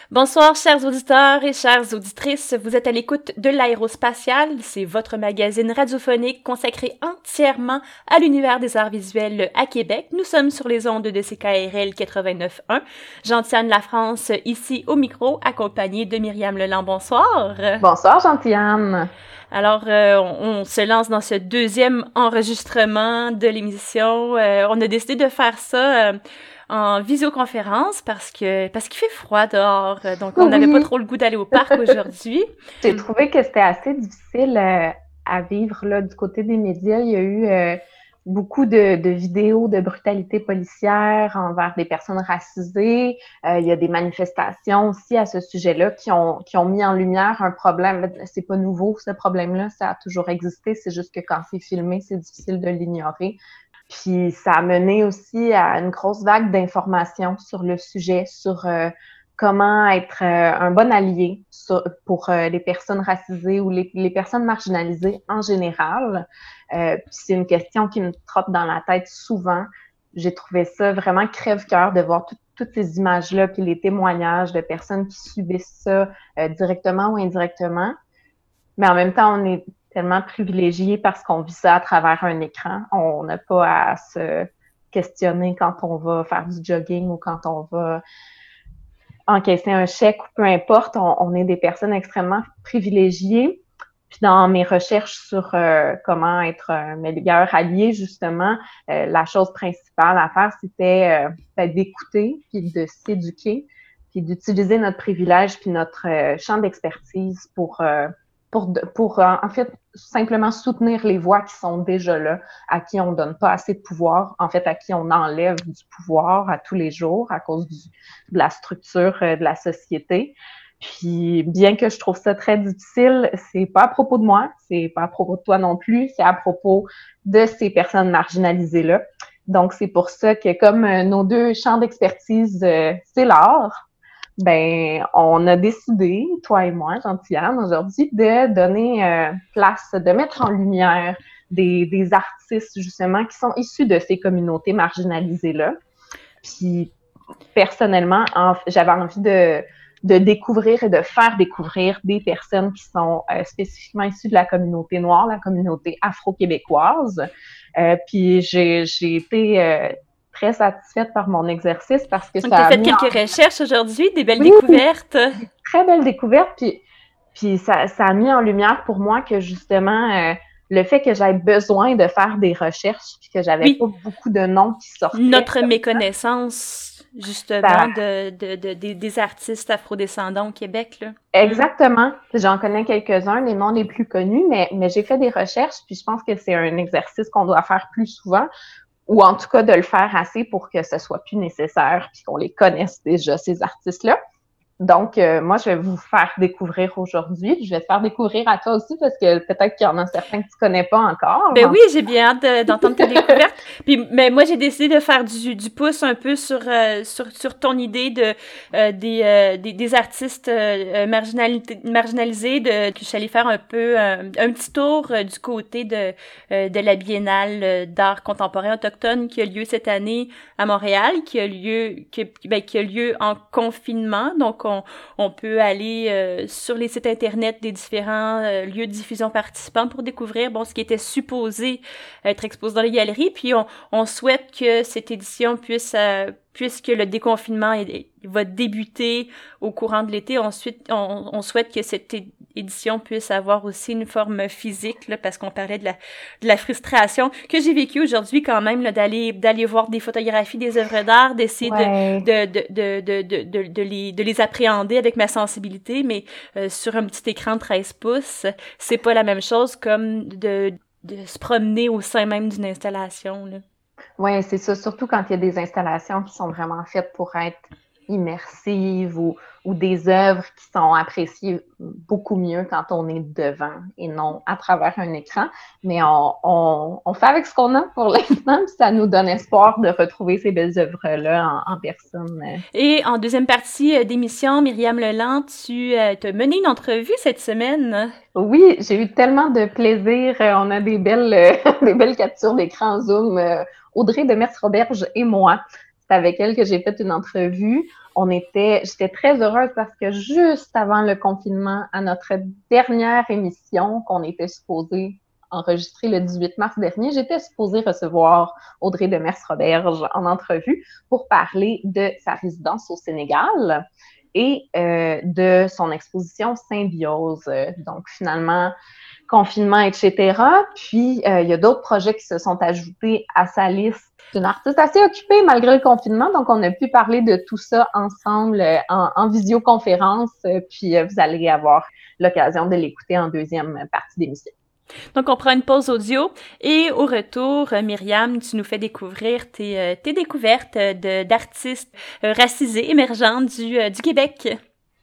Bonsoir, chers auditeurs et chères auditrices. Vous êtes à l'écoute de l'Aérospatiale. C'est votre magazine radiophonique consacré entièrement à l'univers des arts visuels à Québec. Nous sommes sur les ondes de CKRL 89.1. Gentiane Lafrance, ici au micro, accompagnée de Myriam Leland. Bonsoir. Bonsoir, Gentiane. Alors, on se lance dans ce deuxième enregistrement de l'émission. On a décidé de faire ça en visioconférence parce qu'il fait froid dehors, donc on n'avait pas Oui, trop le goût d'aller au parc aujourd'hui. j'ai trouvé que c'était assez difficile à vivre là, du côté des médias. Il y a eu beaucoup de vidéos de brutalité policière envers des personnes racisées. Il y a des manifestations aussi à ce sujet-là qui ont mis en lumière un problème. C'est pas nouveau, ce problème-là, ça a toujours existé. C'est juste que quand c'est filmé, c'est difficile de l'ignorer. Puis ça a mené aussi à une grosse vague d'informations sur le sujet, sur comment être un bon allié pour les personnes racisées ou les personnes marginalisées en général. Puis c'est une question qui me trotte dans la tête souvent. J'ai trouvé ça vraiment crève-cœur de voir toutes ces images-là, puis les témoignages de personnes qui subissent ça directement ou indirectement. Mais en même temps, on est tellement privilégié parce qu'on vit ça à travers un écran. On n'a pas à se questionner quand on va faire du jogging ou quand on va encaisser un chèque ou peu importe. On est des personnes extrêmement privilégiées. Puis dans mes recherches sur comment être un meilleur allié, justement, la chose principale à faire, c'était d'écouter, puis de s'éduquer, puis d'utiliser notre privilège, puis notre champ d'expertise pour en fait, simplement soutenir les voix qui sont déjà là, à qui on donne pas assez de pouvoir, en fait, à qui on enlève du pouvoir à tous les jours à cause de la structure de la société. Puis, bien que je trouve ça très difficile, c'est pas à propos de moi, c'est pas à propos de toi non plus, c'est à propos de ces personnes marginalisées-là. Donc, c'est pour ça que comme nos deux champs d'expertise, c'est l'art, ben, on a décidé, toi et moi, Gentiane, aujourd'hui, de donner place, de mettre en lumière des artistes, justement, qui sont issus de ces communautés marginalisées-là. Puis, personnellement, j'avais envie de découvrir et de faire découvrir des personnes qui sont spécifiquement issues de la communauté noire, la communauté afro-québécoise. Puis j'ai été très satisfaite par mon exercice parce que Donc, tu as ça a fait mis quelques recherches aujourd'hui, des belles oui, découvertes. des très belles découvertes. Puis ça a mis en lumière pour moi que justement, le fait que j'avais besoin de faire des recherches puis que j'avais pas Oui, beaucoup de noms qui sortaient, notre méconnaissance, ça, justement, des artistes afrodescendants au Québec, là. Mm. exactement. J'en connais quelques-uns, les noms les plus connus, mais j'ai fait des recherches, puis je pense que c'est un exercice qu'on doit faire plus souvent, ou en tout cas de le faire assez pour que ce soit plus nécessaire, puis qu'on les connaisse déjà, ces artistes-là. Donc, moi, je vais vous faire découvrir aujourd'hui. Je vais te faire découvrir à toi aussi parce que peut-être qu'il y en a certains que tu connais pas encore. Ben oui, j'ai bien hâte d'entendre tes découvertes. Puis, mais moi, j'ai décidé de faire du pouce un peu sur ton idée des artistes marginalisés, que je suis allée faire un peu un petit tour du côté de la Biennale d'art contemporain autochtone qui a lieu cette année à Montréal, qui a lieu en confinement. Donc, on peut aller sur les sites internet des différents lieux de diffusion participants pour découvrir ce qui était supposé être exposé dans les galeries. Puis on souhaite que cette édition puisque le déconfinement va débuter au courant de l'été, ensuite on souhaite que cette édition puisse avoir aussi une forme physique, là, parce qu'on parlait de la frustration que j'ai vécue aujourd'hui quand même, là, d'aller voir des photographies des œuvres d'art, d'essayer Ouais, de les appréhender avec ma sensibilité, mais sur un petit écran de 13 pouces, c'est pas la même chose comme de se promener au sein même d'une installation, là. ouais, c'est ça. Surtout quand il y a des installations qui sont vraiment faites pour être immersives ou des œuvres qui sont appréciées beaucoup mieux quand on est devant et non à travers un écran. Mais on fait avec ce qu'on a pour l'instant, puis ça nous donne espoir de retrouver ces belles œuvres-là en personne. Et en deuxième partie d'émission, Myriam Leland, tu t'as mené une entrevue cette semaine. Oui, j'ai eu tellement de plaisir. On a des belles, des belles captures d'écran Zoom. Audrey de Metz-Roberge et moi. C'est avec elle que j'ai fait une entrevue. J'étais très heureuse parce que juste avant le confinement, à notre dernière émission qu'on était supposé enregistrer le 18 mars dernier, j'étais supposée recevoir Audrey Demers-Roberge en entrevue pour parler de sa résidence au Sénégal et de son exposition Symbiose. Donc, finalement, confinement, etc. Puis, il y a d'autres projets qui se sont ajoutés à sa liste. C'est une artiste assez occupée malgré le confinement, donc on a pu parler de tout ça ensemble en visioconférence, puis vous allez avoir l'occasion de l'écouter en deuxième partie d'émission. Donc, on prend une pause audio et au retour, Myriam, tu nous fais découvrir tes découvertes d'artistes racisés émergents du Québec.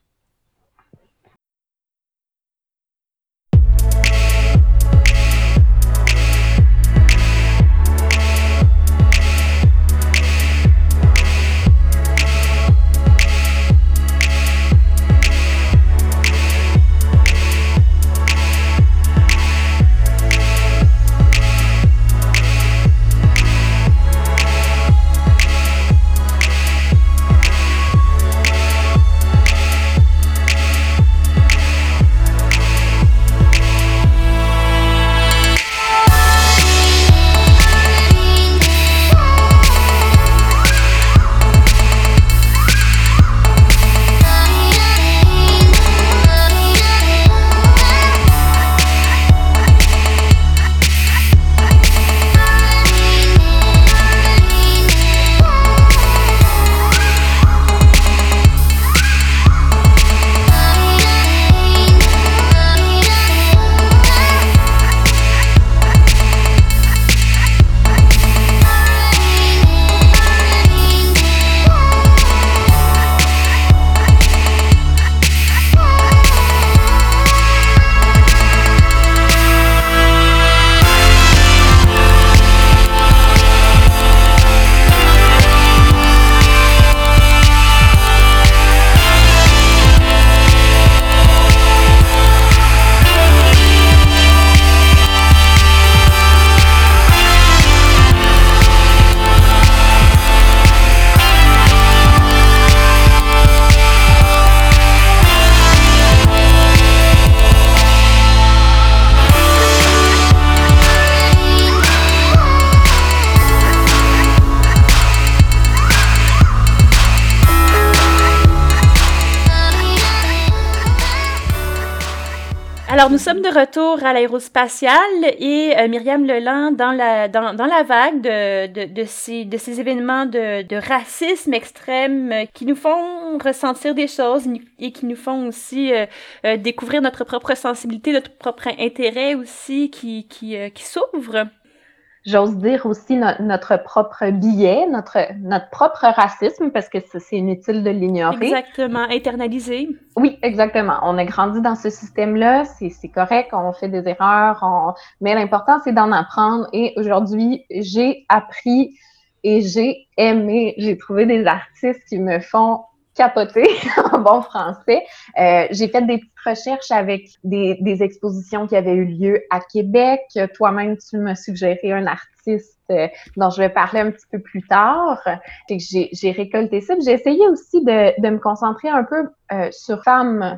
Alors, nous sommes de retour à l'aérospatiale et Myriam Leland dans la vague de ces événements de racisme extrême qui nous font ressentir des choses et qui nous font aussi découvrir notre propre sensibilité, notre propre intérêt aussi qui s'ouvre. J'ose dire aussi notre propre biais, notre propre racisme, parce que c'est inutile de l'ignorer. Exactement, internalisé. Oui, exactement. On a grandi dans ce système-là, c'est correct, on fait des erreurs, mais l'important, c'est d'en apprendre. Et aujourd'hui, j'ai appris et j'ai aimé, j'ai trouvé des artistes qui me font capoter en bon français. J'ai fait des petites recherches avec des expositions qui avaient eu lieu à Québec. Toi-même, tu m'as suggéré un artiste dont je vais parler un petit peu plus tard. J'ai récolté ça. J'ai essayé aussi de me concentrer un peu sur femmes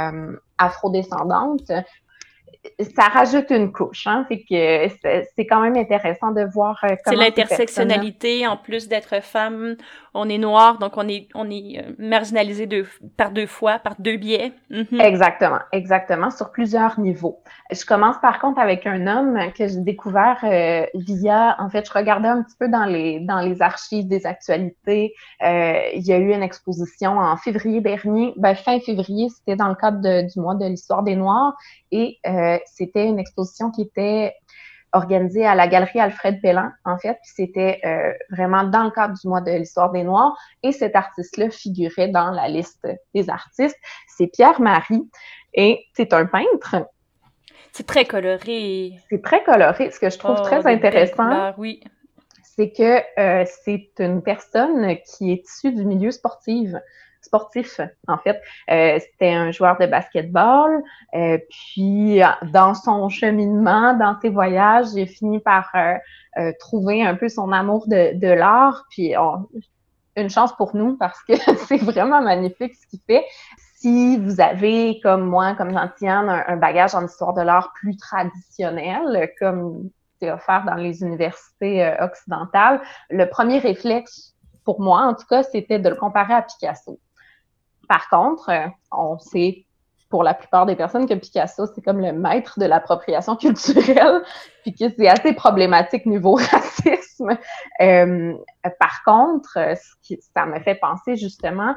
afrodescendantes. Ça rajoute une couche, hein, fait que c'est quand même intéressant de voir comment c'est l'intersectionnalité, en plus d'être femme, on est noir, donc on est marginalisé par deux biais. Mm-hmm. Exactement, sur plusieurs niveaux. Je commence par contre avec un homme que j'ai découvert en fait, je regardais un petit peu dans les archives des actualités. Il y a eu une exposition en février dernier, fin février, c'était dans le cadre du mois de l'histoire des Noirs, et c'était une exposition qui était organisée à la galerie Alfred Pellan, en fait, puis c'était vraiment dans le cadre du mois de l'histoire des Noirs, et cet artiste-là figurait dans la liste des artistes. C'est Pierre Marie, et c'est un peintre. C'est très coloré. C'est très coloré. Ce que je trouve très intéressant, oui, c'est que c'est une personne qui est issue du milieu sportif, en fait. C'était un joueur de basketball, puis dans son cheminement, dans ses voyages, il a fini par trouver un peu son amour de l'art, puis une chance pour nous parce que c'est vraiment magnifique ce qu'il fait. Si vous avez, comme moi, comme Jean-Tiane, un bagage en histoire de l'art plus traditionnel, comme c'est offert dans les universités occidentales, le premier réflexe, pour moi en tout cas, c'était de le comparer à Picasso. Par contre, on sait pour la plupart des personnes que Picasso, c'est comme le maître de l'appropriation culturelle, puis que c'est assez problématique niveau racisme. Par contre, ça me fait penser justement,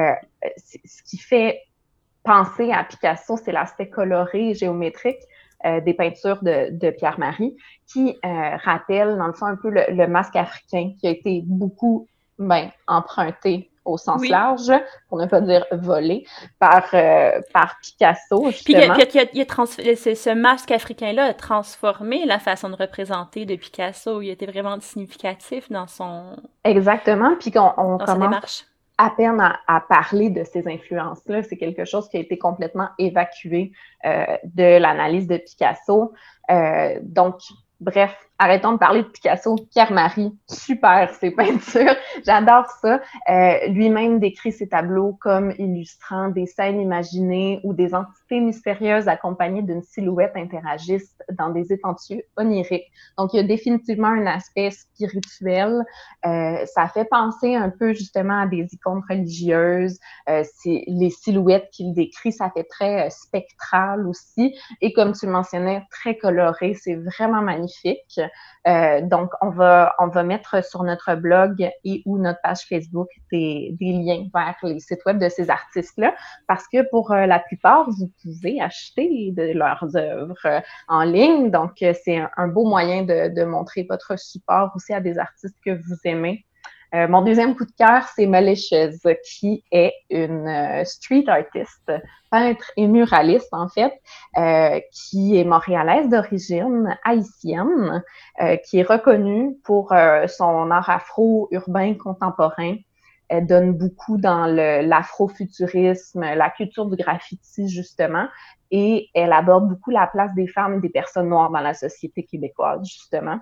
ce qui fait penser à Picasso, c'est l'aspect coloré et géométrique des peintures de Pierre-Marie, qui rappelle, dans le fond, un peu le masque africain, qui a été beaucoup emprunté au sens Oui. large, pour ne pas dire volé, par Picasso, Puis justement. ce masque africain-là a transformé la façon de représenter de Picasso. Il était vraiment significatif Exactement, puis qu'on dans sa commence démarche. à peine à parler de ces influences-là. C'est quelque chose qui a été complètement évacué de l'analyse de Picasso. Donc, bref, arrêtons de parler de Picasso. Pierre-Marie, super ses peintures, j'adore ça. Lui-même décrit ses tableaux comme illustrant des scènes imaginées où des entités mystérieuses accompagnées d'une silhouette interagissent dans des étendues oniriques. Donc, il y a définitivement un aspect spirituel. Ça fait penser un peu justement à des icônes religieuses. Les silhouettes qu'il décrit, ça fait très spectral aussi. Et comme tu le mentionnais, très coloré. C'est vraiment magnifique. Donc, on va mettre sur notre blog et ou notre page Facebook des liens vers les sites web de ces artistes-là, parce que pour la plupart, vous pouvez acheter de leurs œuvres en ligne. Donc, c'est un beau moyen de montrer votre support aussi à des artistes que vous aimez. Mon deuxième coup de cœur, c'est Malicious, qui est une street artist, peintre et muraliste, en fait, qui est montréalaise d'origine, haïtienne, qui est reconnue pour son art afro-urbain contemporain. Elle donne beaucoup dans l'afrofuturisme, la culture du graffiti, justement, et elle aborde beaucoup la place des femmes et des personnes noires dans la société québécoise, justement.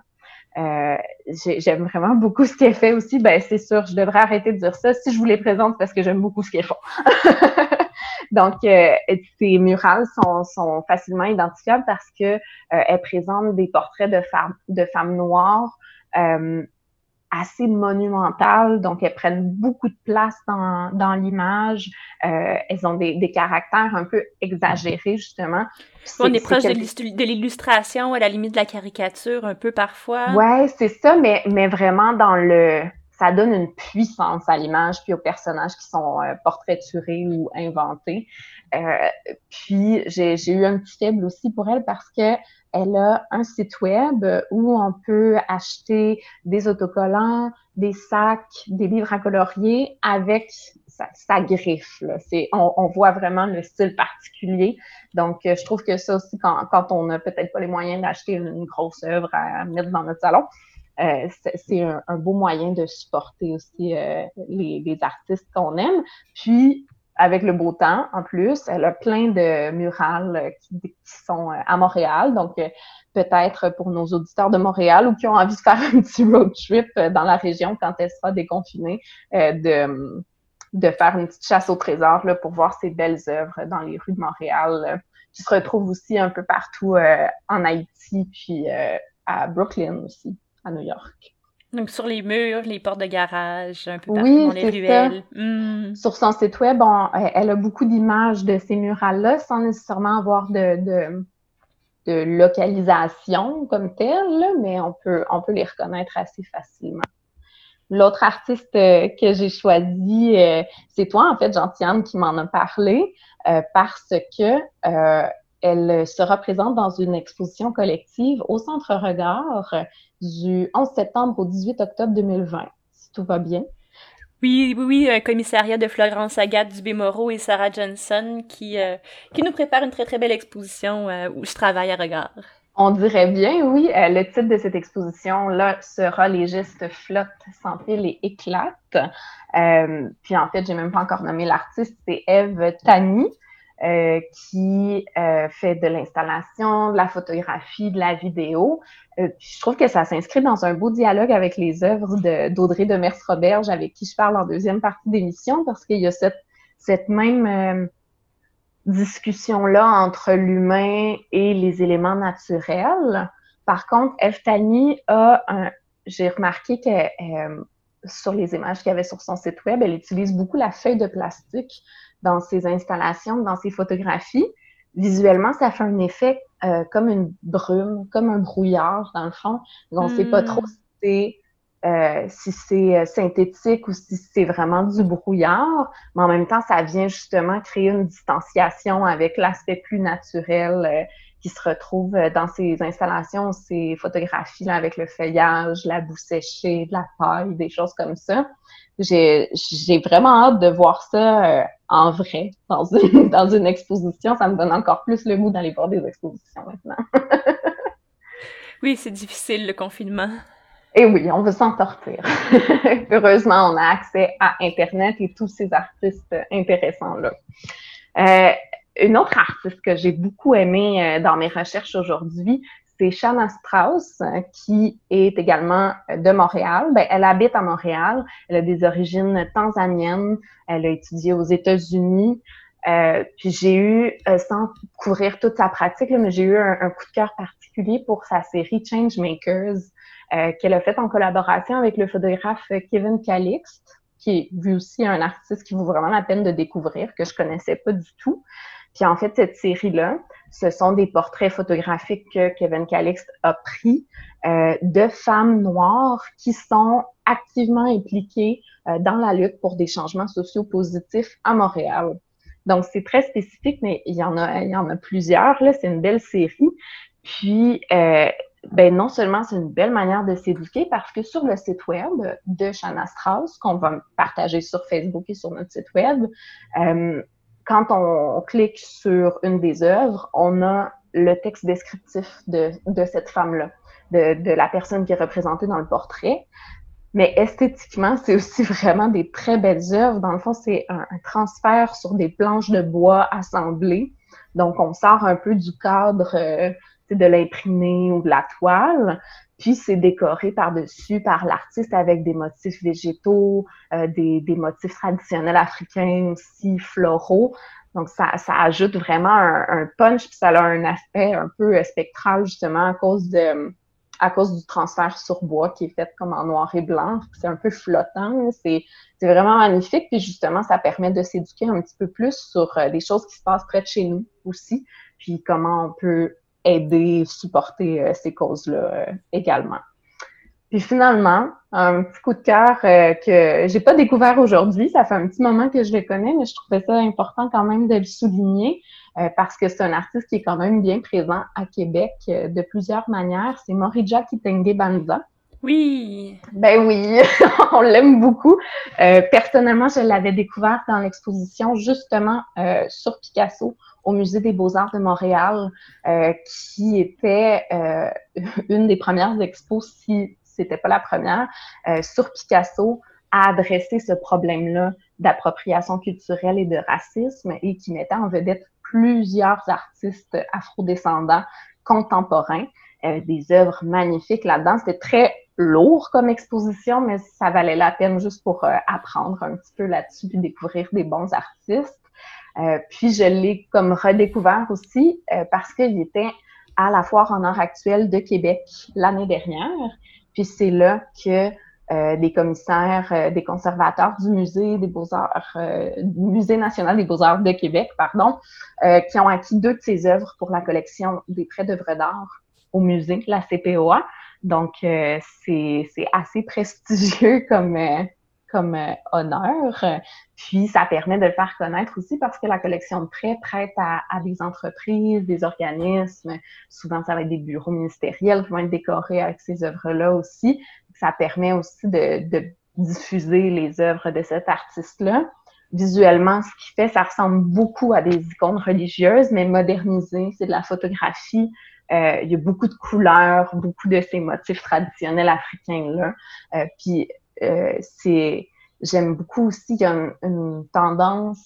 J'aime vraiment beaucoup ce qu'elle fait aussi. Ben, c'est sûr, je devrais arrêter de dire ça. Si je vous les présente, parce que j'aime beaucoup ce qu'elles font. Donc, ces murales sont facilement identifiables parce que elles présentent des portraits de femmes noires assez monumentales. Donc, elles prennent beaucoup de place dans l'image. Elles ont des caractères un peu exagérés, justement. On est proche de l'illustration, à la limite de la caricature, un peu parfois. Ouais, c'est ça, mais vraiment ça donne une puissance à l'image puis aux personnages qui sont portraiturés ou inventés. Puis j'ai eu un petit faible aussi pour elle parce que elle a un site web où on peut acheter des autocollants, des sacs, des livres à colorier avec sa griffe. Là. On voit vraiment le style particulier. Donc, je trouve que ça aussi, quand on n'a peut-être pas les moyens d'acheter une grosse œuvre à mettre dans notre salon, c'est un beau moyen de supporter aussi les artistes qu'on aime. Puis, avec le beau temps, en plus, elle a plein de murales qui sont à Montréal. Donc, peut-être pour nos auditeurs de Montréal ou qui ont envie de faire un petit road trip dans la région quand elle sera déconfinée, de faire une petite chasse au trésor là, pour voir ces belles œuvres dans les rues de Montréal, qui se retrouvent aussi un peu partout en Haïti, puis à Brooklyn aussi, à New York. Donc, sur les murs, les portes de garage, un peu partout dans Oui, les c'est ça. ruelles. Sur son site web, elle a beaucoup d'images de ces murales-là sans nécessairement avoir de localisation comme telle, là, mais on peut les reconnaître assez facilement. L'autre artiste que j'ai choisi, c'est toi, en fait, Jean-Tiane, qui m'en a parlé, parce que elle se représente dans une exposition collective au Centre Regard du 11 septembre au 18 octobre 2020, si tout va bien. Oui, un commissariat de Florence Agathe Dubé-Moreau et Sarah Johnson qui nous prépare une très très belle exposition où je travaille à Regard. On dirait bien, oui. Le titre de cette exposition-là sera Les gestes flottent, s'empilent et éclatent. Puis en fait, j'ai même pas encore nommé l'artiste, c'est Eve Tani. qui fait de l'installation, de la photographie, de la vidéo. Puis je trouve que ça s'inscrit dans un beau dialogue avec les œuvres d'Audrey Demers-Roberge, avec qui je parle en deuxième partie d'émission, parce qu'il y a cette même discussion-là entre l'humain et les éléments naturels. Par contre, Eftani j'ai remarqué que sur les images qu'il y avait sur son site web, elle utilise beaucoup la feuille de plastique dans ses installations, dans ses photographies. Visuellement, ça fait un effet comme une brume, comme un brouillard, dans le fond. On ne sait pas trop si c'est synthétique ou si c'est vraiment du brouillard, mais en même temps, ça vient justement créer une distanciation avec l'aspect plus naturel qui se retrouve dans ces installations, ces photographies là, avec le feuillage, la boue séchée, de la paille, des choses comme ça. J'ai vraiment hâte de voir ça en vrai dans une exposition. Ça me donne encore plus le goût d'aller voir des expositions maintenant. Oui, c'est difficile le confinement. Et oui, on veut s'en sortir. Heureusement, on a accès à Internet et tous ces artistes intéressants-là. Une autre artiste que j'ai beaucoup aimée dans mes recherches aujourd'hui, c'est Shanna Strauss, qui est également de Montréal. Ben, elle habite à Montréal. Elle a des origines tanzaniennes. Elle a étudié aux États-Unis. Puis j'ai eu, sans couvrir toute sa pratique, là, mais j'ai eu un coup de cœur particulier pour sa série Changemakers, qu'elle a faite en collaboration avec le photographe Kevin Calixte, qui est lui aussi un artiste qui vaut vraiment la peine de découvrir, que je connaissais pas du tout. Puis en fait, cette série-là, ce sont des portraits photographiques que Kevin Calixte a pris de femmes noires qui sont activement impliquées dans la lutte pour des changements sociaux positifs à Montréal. Donc, c'est très spécifique, mais il y en a plusieurs. Là, c'est une belle série. Puis, ben non seulement c'est une belle manière de s'éduquer, parce que sur le site web de Shanna Strauss, qu'on va partager sur Facebook et sur notre site web, quand on clique sur une des œuvres, on a le texte descriptif de cette femme-là, de la personne qui est représentée dans le portrait. Mais esthétiquement, c'est aussi vraiment des très belles œuvres. Dans le fond, c'est un transfert sur des planches de bois assemblées. Donc, on sort un peu du cadre de l'imprimé ou de la toile. Puis, c'est décoré par-dessus par l'artiste avec des motifs végétaux, des motifs traditionnels africains aussi, floraux. Donc, ça ajoute vraiment un punch, puis ça a un aspect un peu spectral, justement, à cause du transfert sur bois qui est fait comme en noir et blanc. C'est un peu flottant. C'est vraiment magnifique. Puis justement, ça permet de s'éduquer un petit peu plus sur des choses qui se passent près de chez nous aussi. Puis comment on peut aider, supporter ces causes-là également. Puis finalement, un petit coup de cœur que j'ai pas découvert aujourd'hui. Ça fait un petit moment que je le connais, mais je trouvais ça important quand même de le souligner parce que c'est un artiste qui est quand même bien présent à Québec de plusieurs manières. C'est Morija Kitenge Banza. Oui. Ben oui, on l'aime beaucoup. Personnellement, je l'avais découvert dans l'exposition justement sur Picasso au Musée des Beaux-Arts de Montréal, qui était une des premières expos, si c'était pas la première, sur Picasso, à adresser ce problème-là d'appropriation culturelle et de racisme et qui mettait en vedette plusieurs artistes afrodescendants contemporains, des œuvres magnifiques là-dedans. C'était très lourd comme exposition, mais ça valait la peine juste pour apprendre un petit peu là-dessus puis découvrir des bons artistes. Puis je l'ai comme redécouvert aussi parce qu'il était à la Foire en art actuel de Québec l'année dernière. Puis c'est là que des commissaires, des conservateurs du Musée des Beaux-Arts, du Musée national des Beaux-Arts de Québec, pardon, qui ont acquis 2 de ses œuvres pour la collection des prêts d'œuvres d'art au musée, la CPOA. Donc, c'est assez prestigieux comme honneur. Puis, ça permet de le faire connaître aussi parce que la collection de prêts prête à des entreprises, des organismes. Souvent, ça va être des bureaux ministériels qui vont être décorés avec ces œuvres-là aussi. Ça permet aussi de diffuser les œuvres de cet artiste-là. Visuellement, ce qu'il fait, ça ressemble beaucoup à des icônes religieuses, mais modernisées. C'est de la photographie. Il y a beaucoup de couleurs, beaucoup de ces motifs traditionnels africains-là. Puis, j'aime beaucoup aussi qu'il y a une tendance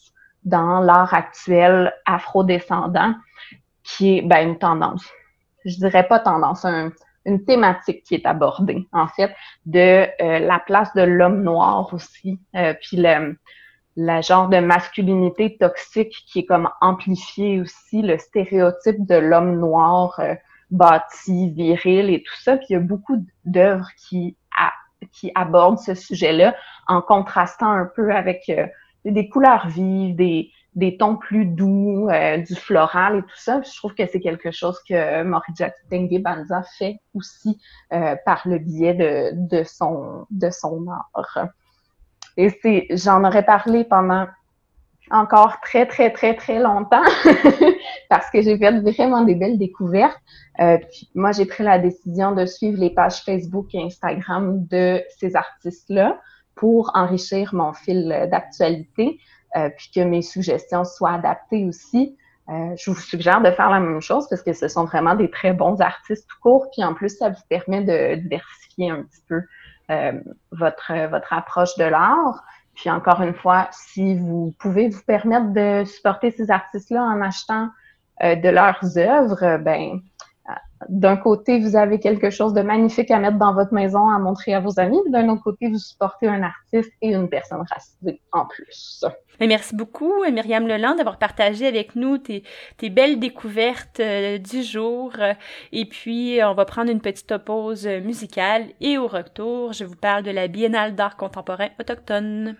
dans l'art actuel afrodescendant, qui est une tendance. Je dirais pas tendance, une thématique qui est abordée, en fait, de la place de l'homme noir aussi, puis la genre de masculinité toxique qui est comme amplifiée aussi, le stéréotype de l'homme noir bâti, viril et tout ça. Puis il y a beaucoup d'œuvres qui abordent ce sujet-là en contrastant un peu avec des couleurs vives, des tons plus doux, du floral et tout ça. Puis je trouve que c'est quelque chose que Moridjah Kitenge Banza fait aussi par le biais de son art. Et j'en aurais parlé pendant encore très, très, très, très longtemps parce que j'ai fait vraiment des belles découvertes. Puis moi, j'ai pris la décision de suivre les pages Facebook et Instagram de ces artistes-là pour enrichir mon fil d'actualité, puis que mes suggestions soient adaptées aussi. Je vous suggère de faire la même chose parce que ce sont vraiment des très bons artistes tout court. Puis en plus, ça vous permet de diversifier un petit peu votre approche de l'art. Puis encore une fois, si vous pouvez vous permettre de supporter ces artistes-là en achetant de leurs œuvres, d'un côté, vous avez quelque chose de magnifique à mettre dans votre maison, à montrer à vos amis. D'un autre côté, vous supportez un artiste et une personne racisée en plus. Merci beaucoup, Myriam Leland, d'avoir partagé avec nous tes belles découvertes du jour. Et puis, on va prendre une petite pause musicale. Et au retour, je vous parle de la Biennale d'art contemporain autochtone.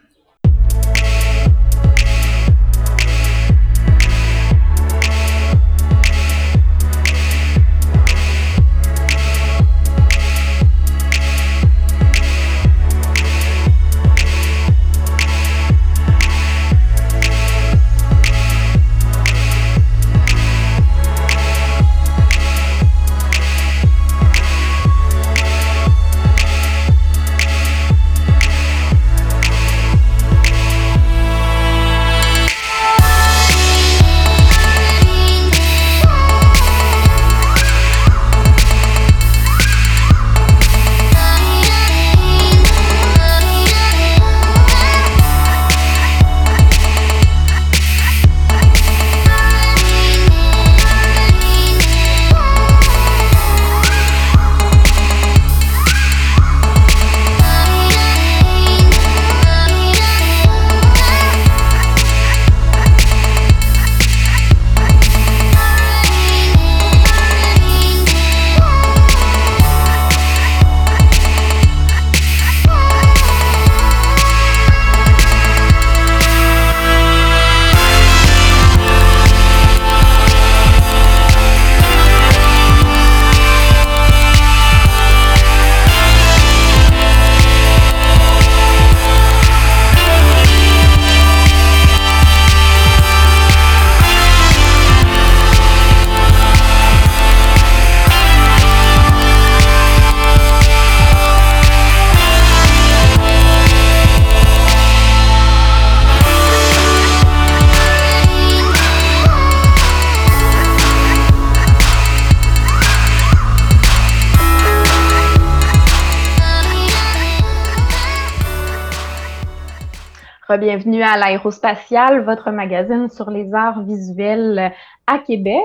Bienvenue à l'Aérospatiale, votre magazine sur les arts visuels à Québec.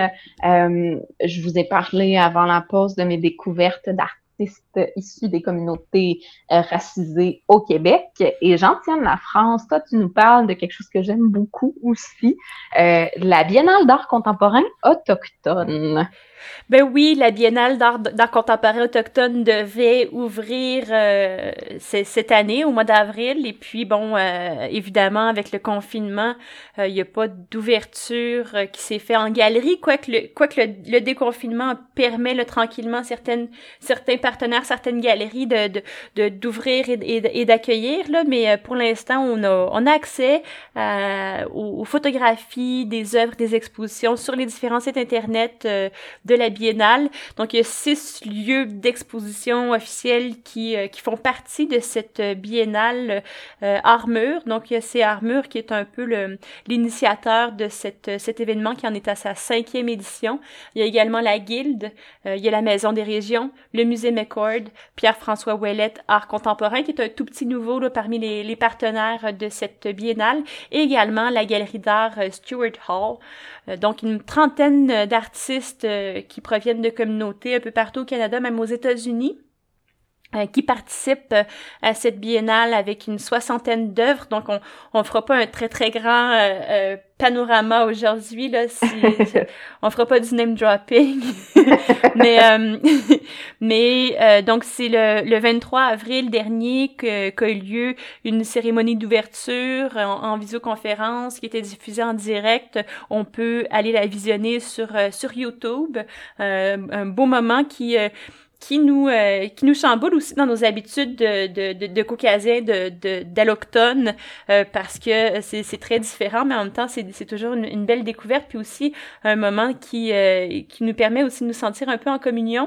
Je vous ai parlé avant la pause de mes découvertes d'artistes issus des communautés racisées au Québec. Et Gentiane Lafrance, toi, tu nous parles de quelque chose que j'aime beaucoup aussi, la Biennale d'art contemporain autochtone. Ben oui, la Biennale d'art contemporain autochtone devait ouvrir cette année, au mois d'avril, et puis bon, évidemment, avec le confinement, il n'y a pas d'ouverture qui s'est fait en galerie, quoique le déconfinement permet tranquillement certains partenaires, certaines galeries d'ouvrir et d'accueillir, là, mais pour l'instant, on a accès aux photographies, des œuvres, des expositions sur les différents sites internet de la Biennale. Donc, il y a 6 lieux d'exposition officiels qui font partie de cette Biennale Armure. Donc, il y a c'est Armure qui est un peu l'initiateur de cet événement qui en est à sa 5e édition. Il y a également la Guilde, il y a la Maison des Régions, le Musée McCord, Pierre-François Ouellette, Art contemporain, qui est un tout petit nouveau là, parmi les partenaires de cette biennale, et également la galerie d'art Stuart Hall. Donc, une trentaine d'artistes qui proviennent de communautés un peu partout au Canada, même aux États-Unis, qui participent à cette biennale avec une soixantaine d'œuvres. Donc, on fera pas un très, très grand panorama aujourd'hui, là, on fera pas du name dropping. mais donc, c'est le 23 avril dernier qu'a eu lieu une cérémonie d'ouverture en visioconférence qui était diffusée en direct. On peut aller la visionner sur YouTube. Un beau moment qui nous chamboule aussi dans nos habitudes de caucasiens, d'allochtones, parce que c'est très différent, mais en même temps, c'est toujours une belle découverte, puis aussi un moment qui nous permet aussi de nous sentir un peu en communion.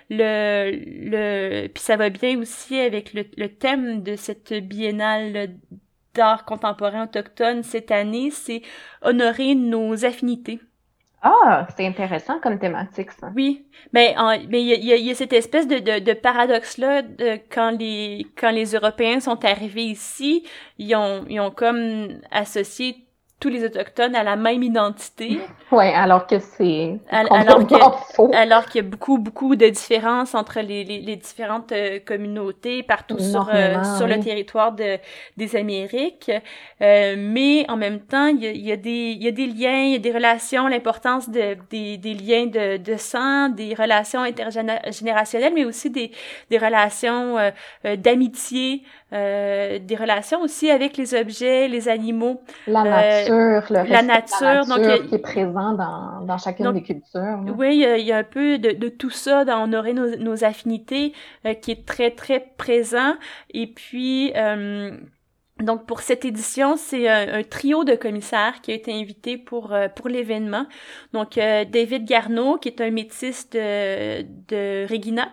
Puis ça va bien aussi avec le thème de cette biennale d'art contemporain autochtone cette année, c'est honorer nos affinités. Ah, c'est intéressant comme thématique, ça. Oui, mais il y a cette espèce de paradoxe-là quand les Européens sont arrivés ici, ils ont comme associé tous les Autochtones à la même identité. Oui, alors que c'est faux. Alors qu'il y a beaucoup de différences entre les différentes communautés partout sur le territoire des Amériques. Mais en même temps, il y a des liens, il y a des relations, l'importance des liens de sang, des relations intergénérationnelles, mais aussi des relations d'amitié, des relations aussi avec les objets, les animaux. La nature, la nature donc, qui est présent dans chacune des cultures. Là. Oui, il y a un peu de tout ça dans honorer nos affinités qui est très, très présent. Et puis, donc pour cette édition, c'est un trio de commissaires qui a été invité pour l'événement. Donc, David Garneau, qui est un métis de Regina,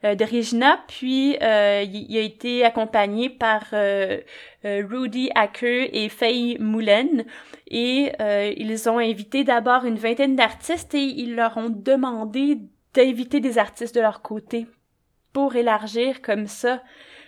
puis il a été accompagné par Rudy Acker et Faye Moulen, et ils ont invité d'abord une vingtaine d'artistes et ils leur ont demandé d'inviter des artistes de leur côté pour élargir comme ça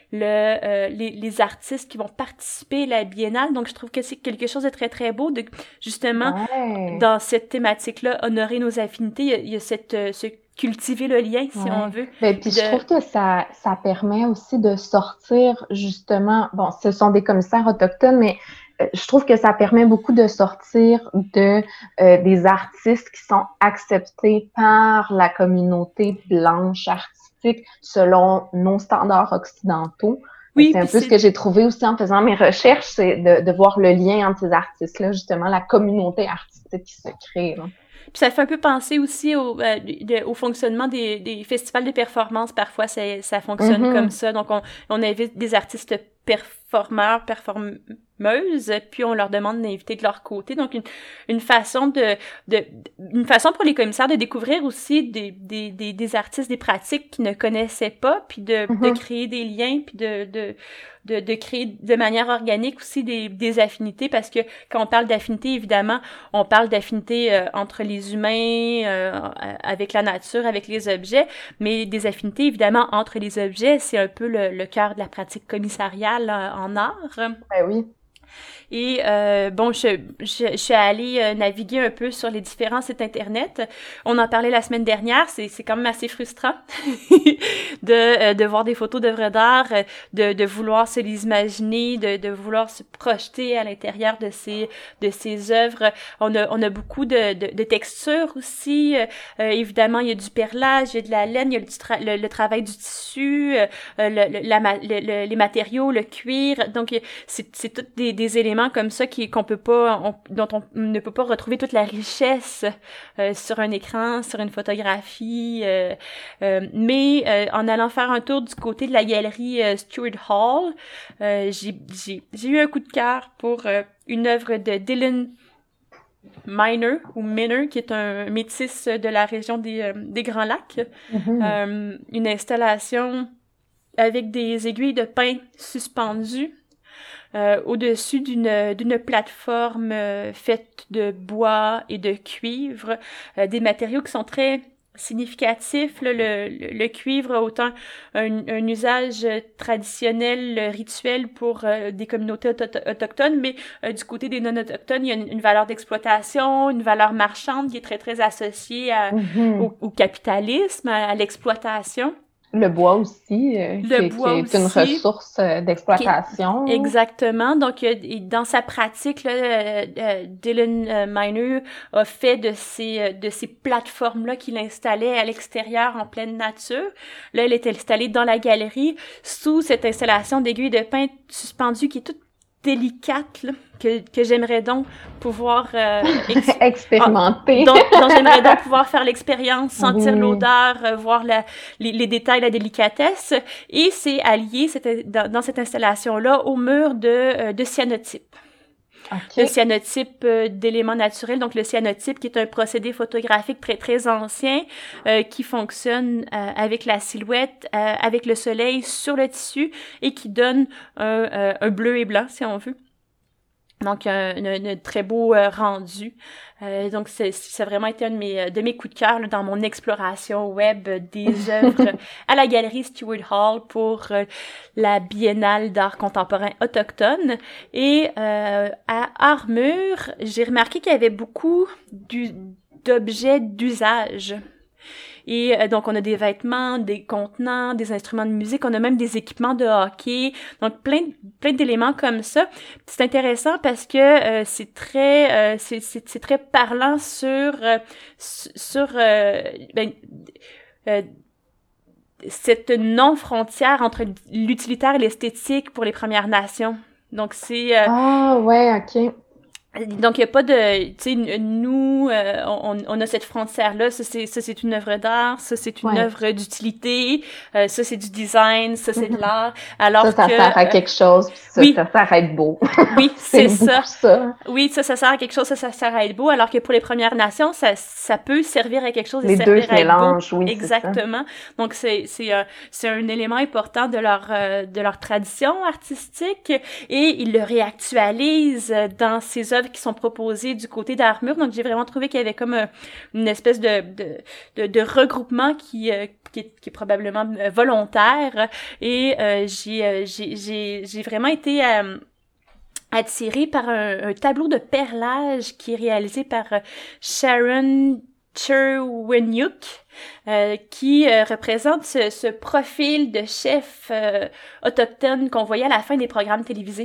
les artistes qui vont participer à la biennale. Donc je trouve que c'est quelque chose de très très beau de justement dans cette thématique-là honorer nos affinités. Il y a ce cultiver le lien, si on veut. Ben, puis je trouve que ça permet aussi de sortir, justement, bon, ce sont des commissaires autochtones, mais je trouve que ça permet beaucoup de sortir des artistes qui sont acceptés par la communauté blanche artistique selon nos standards occidentaux. Oui, c'est un peu ce que j'ai trouvé aussi en faisant mes recherches, c'est de voir le lien entre ces artistes-là, justement, la communauté artistique qui se crée. Là. Puis ça fait un peu penser aussi au fonctionnement des festivals de performance. Parfois, ça fonctionne comme ça. Donc, on invite des artistes performeurs, performeuses, puis on leur demande d'inviter de leur côté. Donc, une façon une façon pour les commissaires de découvrir aussi des artistes, des pratiques qu'ils ne connaissaient pas, puis de créer des liens, puis de créer de manière organique aussi des affinités, parce que quand on parle d'affinités, évidemment, on parle d'affinités entre les humains, avec la nature, avec les objets, mais des affinités, évidemment, entre les objets, c'est un peu le cœur de la pratique commissariale en art. Ben oui. Et bon, je suis allée naviguer un peu sur les différents sites internet. On en parlait la semaine dernière, c'est quand même assez frustrant de voir des photos d'œuvres d'art, de vouloir se les imaginer, de vouloir se projeter à l'intérieur de ces œuvres. On a beaucoup de textures aussi. Évidemment, il y a du perlage, il y a de la laine, il y a le travail du tissu, les matériaux, le cuir. Donc c'est tous des éléments comme ça qu'on peut pas, dont on ne peut pas retrouver toute la richesse sur un écran, sur une photographie. Mais en allant faire un tour du côté de la galerie Stuart Hall, j'ai eu un coup de cœur pour une œuvre de Dylan Miner, qui est un métis de la région des Grands Lacs. Une installation avec des aiguilles de pin suspendues au-dessus d'une plateforme faite de bois et de cuivre, des matériaux qui sont très significatif. Là, le cuivre a autant un usage traditionnel, rituel pour des communautés autochtones, mais du côté des non-autochtones, il y a une valeur d'exploitation, une valeur marchande qui est très, très associée au capitalisme, à l'exploitation. Le bois aussi, Le qui bois est une aussi, ressource d'exploitation. exactement. Donc, dans sa pratique, là, Dylan Miner a fait de ces plateformes-là qu'il installait à l'extérieur en pleine nature. Là, elle est installée dans la galerie sous cette installation d'aiguilles de pin suspendues qui est toute délicate, là, que j'aimerais donc pouvoir expérimenter. dont j'aimerais donc pouvoir faire l'expérience, sentir l'odeur, voir les détails, la délicatesse. Et c'est allié dans cette installation-là au mur de cyanotype. Okay. Le cyanotype d'éléments naturels, donc le cyanotype qui est un procédé photographique très très ancien qui fonctionne avec la silhouette, avec le soleil sur le tissu et qui donne un bleu et blanc si on veut. Donc, un très beau rendu. Donc, ça a vraiment été un de mes coups de cœur là, dans mon exploration web des œuvres à la galerie Stewart Hall pour la Biennale d'art contemporain autochtone. Et à Armure, j'ai remarqué qu'il y avait beaucoup d'objets d'usage. Et donc, on a des vêtements, des contenants, des instruments de musique, on a même des équipements de hockey, donc plein d'éléments comme ça. C'est intéressant parce que c'est très parlant sur cette non-frontière entre l'utilitaire et l'esthétique pour les Premières Nations. Donc, c'est... Ah, ouais, OK. Donc, il n'y a pas de... Tu sais, nous, on a cette frontière-là. Ça, c'est une œuvre d'art. Ça, c'est une œuvre d'utilité. Ça, c'est du design. Ça, c'est de l'art. Alors ça sert à quelque chose. Puis ça sert à être beau. Oui, c'est ça. ça. Oui, ça sert à quelque chose. Ça sert à être beau. Alors que pour les Premières Nations, ça peut servir à quelque chose et les servir deux se mélangent, oui, exactement. Donc, c'est un élément important de leur tradition artistique et ils le réactualisent dans ces œuvres qui sont proposées du côté d'Armure. Donc, j'ai vraiment trouvé qu'il y avait comme une espèce de regroupement qui est probablement volontaire et j'ai vraiment été attirée par un tableau de perlage qui est réalisé par Sharon Cherwenyuk, qui représente ce profil de chef autochtone qu'on voyait à la fin des programmes télévisés.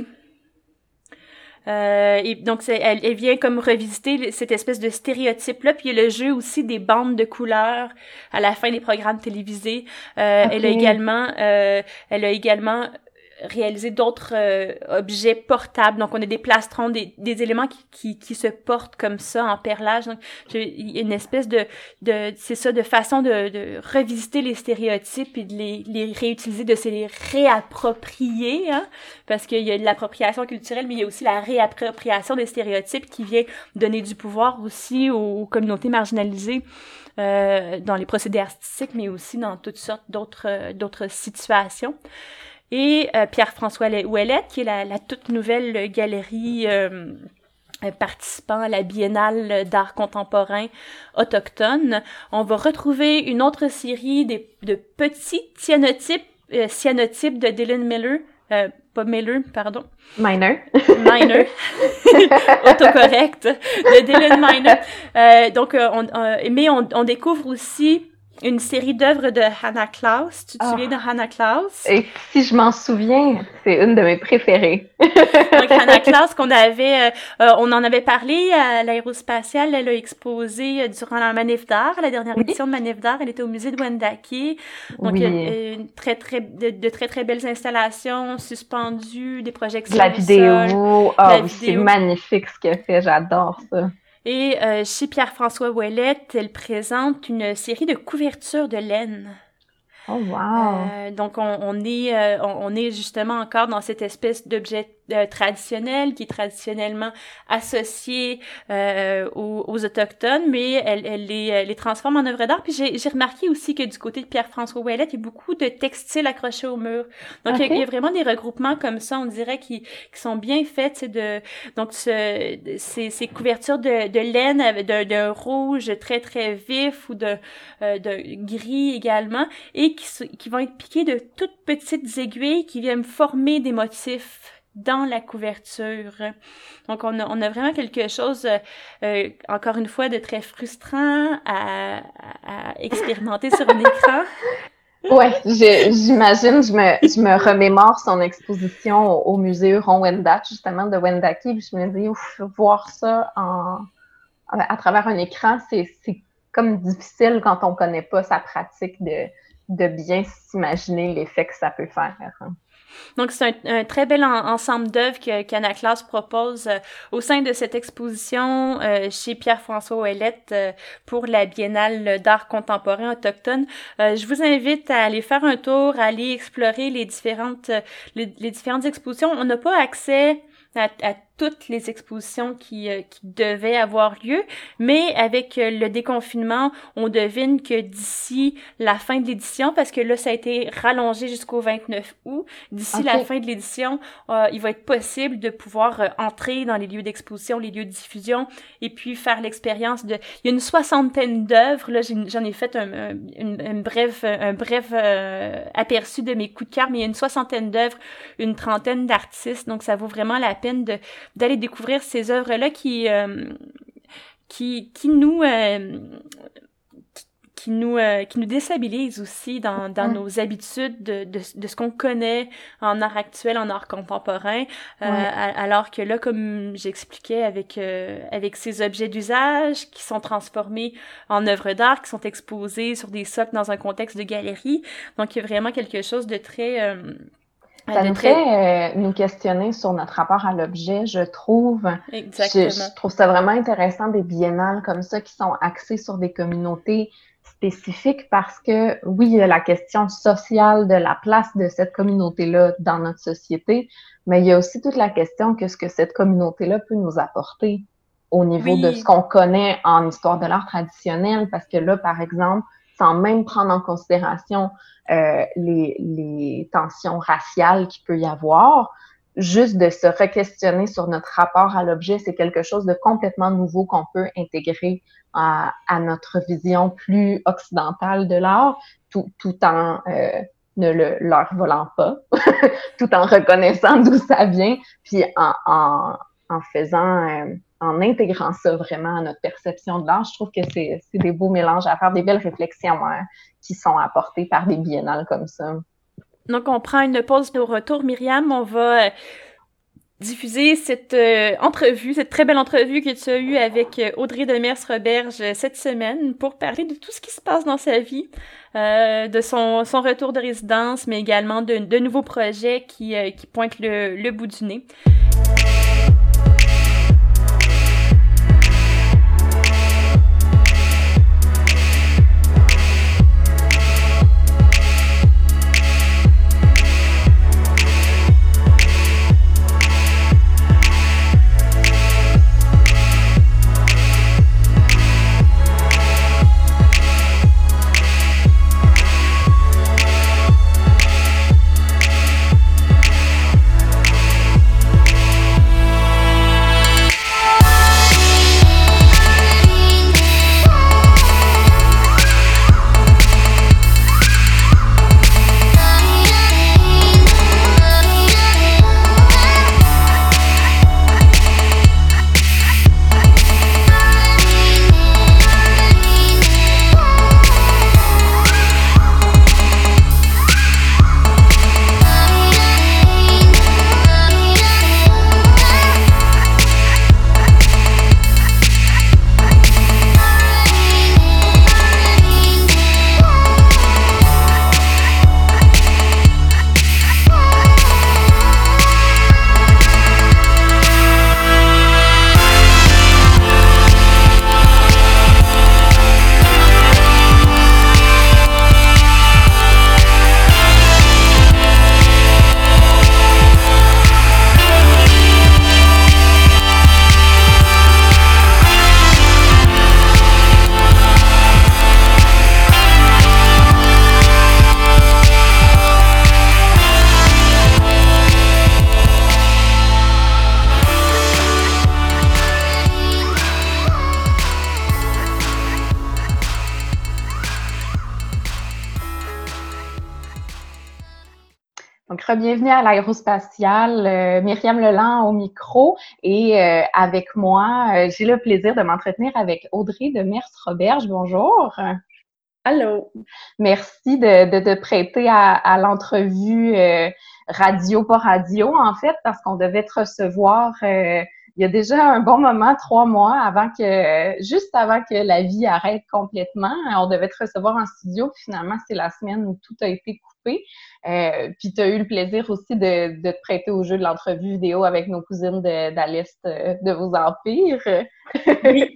Et donc, elle vient comme revisiter cette espèce de stéréotype-là, puis il y a le jeu aussi des bandes de couleurs à la fin des programmes télévisés. Elle a également réalisé d'autres objets portables. Donc, on a des plastrons, des éléments qui se portent comme ça en perlage. Donc, il y a une espèce c'est ça, de façon de revisiter les stéréotypes et de les réutiliser, de se les réapproprier, hein, parce qu'il y a de l'appropriation culturelle, mais il y a aussi la réappropriation des stéréotypes qui vient donner du pouvoir aussi aux communautés marginalisées dans les procédés artistiques, mais aussi dans toutes sortes d'autres situations. Et Pierre-François Ouellette, qui est la toute nouvelle galerie participant à la Biennale d'art contemporain autochtone. On va retrouver une autre série de petits cyanotypes de Dylan Miner, pas Miller, pardon. Miner. Autocorrect, de Dylan Miner. Donc, mais on découvre aussi une série d'œuvres de Hannah Klaus. Tu te souviens de Hannah Klaus? Et si je m'en souviens, c'est une de mes préférées. Donc, Hannah Klaus, on en avait parlé à l'Aérospatiale, elle a exposé durant la Manif d'art, la dernière édition de Manif d'art, elle était au musée de Wendake. Donc, de très, très belles installations suspendues, des projections de la vidéo. C'est magnifique ce qu'elle fait, j'adore ça. Et chez Pierre-François Ouellette, elle présente une série de couvertures de laine. Oh wow! Donc on est justement encore dans cette espèce d'objet traditionnelle, qui est traditionnellement associée aux Autochtones, mais elle les transforme en œuvres d'art. Puis j'ai remarqué aussi que du côté de Pierre-François Ouellette, il y a beaucoup de textiles accrochés au mur. Donc, OK. il y a vraiment des regroupements comme ça, on dirait, qui sont bien faits, donc ces couvertures de laine avec de rouge très, très vif ou de gris également, et qui vont être piquées de toutes petites aiguilles qui viennent former des motifs dans la couverture. Donc, on a vraiment quelque chose, encore une fois, de très frustrant à expérimenter sur un écran. Ouais, j'imagine, je me remémore son exposition au musée Huron-Wendat, justement, de Wendake, puis je me dis, ouf, voir ça à travers un écran, c'est comme difficile quand on connaît pas sa pratique de bien s'imaginer l'effet que ça peut faire. Donc, c'est un très bel ensemble d'œuvres qu'Anaclasse propose au sein de cette exposition chez Pierre-François Ouellette pour la Biennale d'art contemporain autochtone. Je vous invite à aller faire un tour, à aller explorer les différentes expositions. On n'a pas accès à toutes les expositions qui devaient avoir lieu, mais avec le déconfinement, on devine que d'ici la fin de l'édition, parce que là, ça a été rallongé jusqu'au 29 août, d'ici la fin de l'édition, il va être possible de pouvoir entrer dans les lieux d'exposition, les lieux de diffusion, et puis faire l'expérience il y a une 60aine d'œuvres, là, j'en ai fait un bref aperçu de mes coups de cœur, mais il y a une 60aine d'œuvres, une 30aine d'artistes, donc ça vaut vraiment la peine d'aller découvrir ces œuvres-là qui nous déstabilisent aussi dans nos habitudes de ce qu'on connaît en art actuel, en art contemporain, alors que là, comme j'expliquais avec ces objets d'usage qui sont transformés en œuvres d'art, qui sont exposés sur des socles dans un contexte de galerie, donc il y a vraiment quelque chose de très ça nous fait nous questionner sur notre rapport à l'objet, je trouve. Exactement. Je trouve ça vraiment intéressant, des biennales comme ça qui sont axées sur des communautés spécifiques parce que, oui, il y a la question sociale de la place de cette communauté-là dans notre société, mais il y a aussi toute la question que ce que cette communauté-là peut nous apporter au niveau de ce qu'on connaît en histoire de l'art traditionnel, parce que là, par exemple, sans même prendre en considération les tensions raciales qu'il peut y avoir, juste de se re-questionner sur notre rapport à l'objet, c'est quelque chose de complètement nouveau qu'on peut intégrer à notre vision plus occidentale de l'art, tout en ne leur volant pas, tout en reconnaissant d'où ça vient, puis en faisant... en intégrant ça vraiment à notre perception de l'art, je trouve que c'est des beaux mélanges à faire, des belles réflexions qui sont apportées par des biennales comme ça. Donc, on prend une pause au retour. Myriam, on va diffuser cette entrevue, cette très belle entrevue que tu as eue avec Audrey Demers-Roberge cette semaine pour parler de tout ce qui se passe dans sa vie, de son retour de résidence, mais également de nouveaux projets qui pointent le bout du nez. re-bienvenue à l'Aérospatiale. Myriam Leland au micro et avec moi, j'ai le plaisir de m'entretenir avec Audrey Demers-Roberge. Bonjour. Allô. Merci de te prêter à l'entrevue radio, pas radio en fait, parce qu'on devait te recevoir il y a déjà un bon moment, 3 mois, juste avant que la vie arrête complètement. On devait te recevoir en studio, puis finalement, c'est la semaine où tout a été coupé. Puis tu as eu le plaisir aussi de te prêter au jeu de l'entrevue vidéo avec nos cousines d'Alest de vos empires. Oui.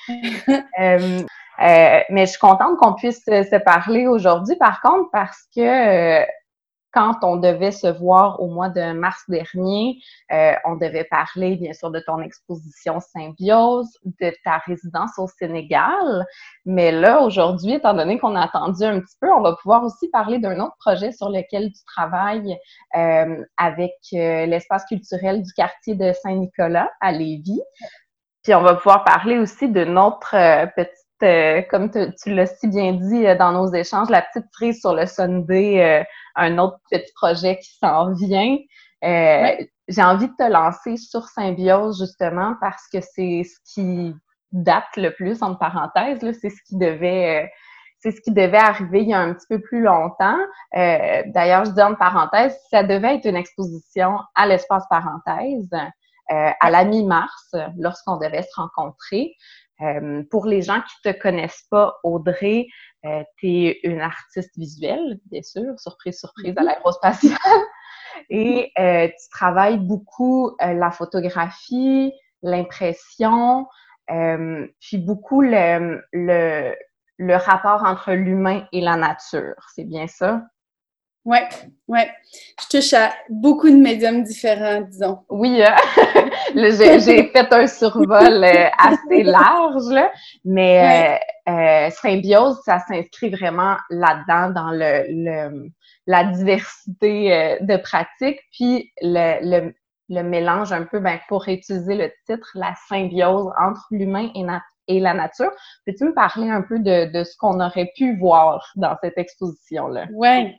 Mais je suis contente qu'on puisse se parler aujourd'hui, par contre, parce que quand on devait se voir au mois de mars dernier, on devait parler, bien sûr, de ton exposition Symbiose, de ta résidence au Sénégal. Mais là, aujourd'hui, étant donné qu'on a attendu un petit peu, on va pouvoir aussi parler d'un autre projet sur lequel tu travailles avec l'espace culturel du quartier de Saint-Nicolas à Lévis. Puis on va pouvoir parler aussi d'une autre petite, comme tu l'as si bien dit dans nos échanges, la petite cerise sur le sundae, un autre petit projet qui s'en vient. Ouais. J'ai envie de te lancer sur Symbiose, justement, parce que c'est ce qui date le plus, entre parenthèses, là, c'est ce qui devait arriver il y a un petit peu plus longtemps. D'ailleurs, je dis entre parenthèses, ça devait être une exposition à l'espace parenthèse. À la mi-mars, lorsqu'on devait se rencontrer. Pour les gens qui te connaissent pas, Audrey, tu es une artiste visuelle, bien sûr, surprise, surprise à l'Aérospatiale. Et tu travailles beaucoup la photographie, l'impression, puis beaucoup le rapport entre l'humain et la nature. C'est bien ça? Ouais. Je touche à beaucoup de médiums différents, disons. Oui, j'ai fait un survol assez large, là, mais Symbiose, ça s'inscrit vraiment là-dedans dans la diversité de pratiques, puis le mélange un peu, pour utiliser le titre, la symbiose entre l'humain et la nature. Peux-tu me parler un peu de ce qu'on aurait pu voir dans cette exposition-là? Ouais.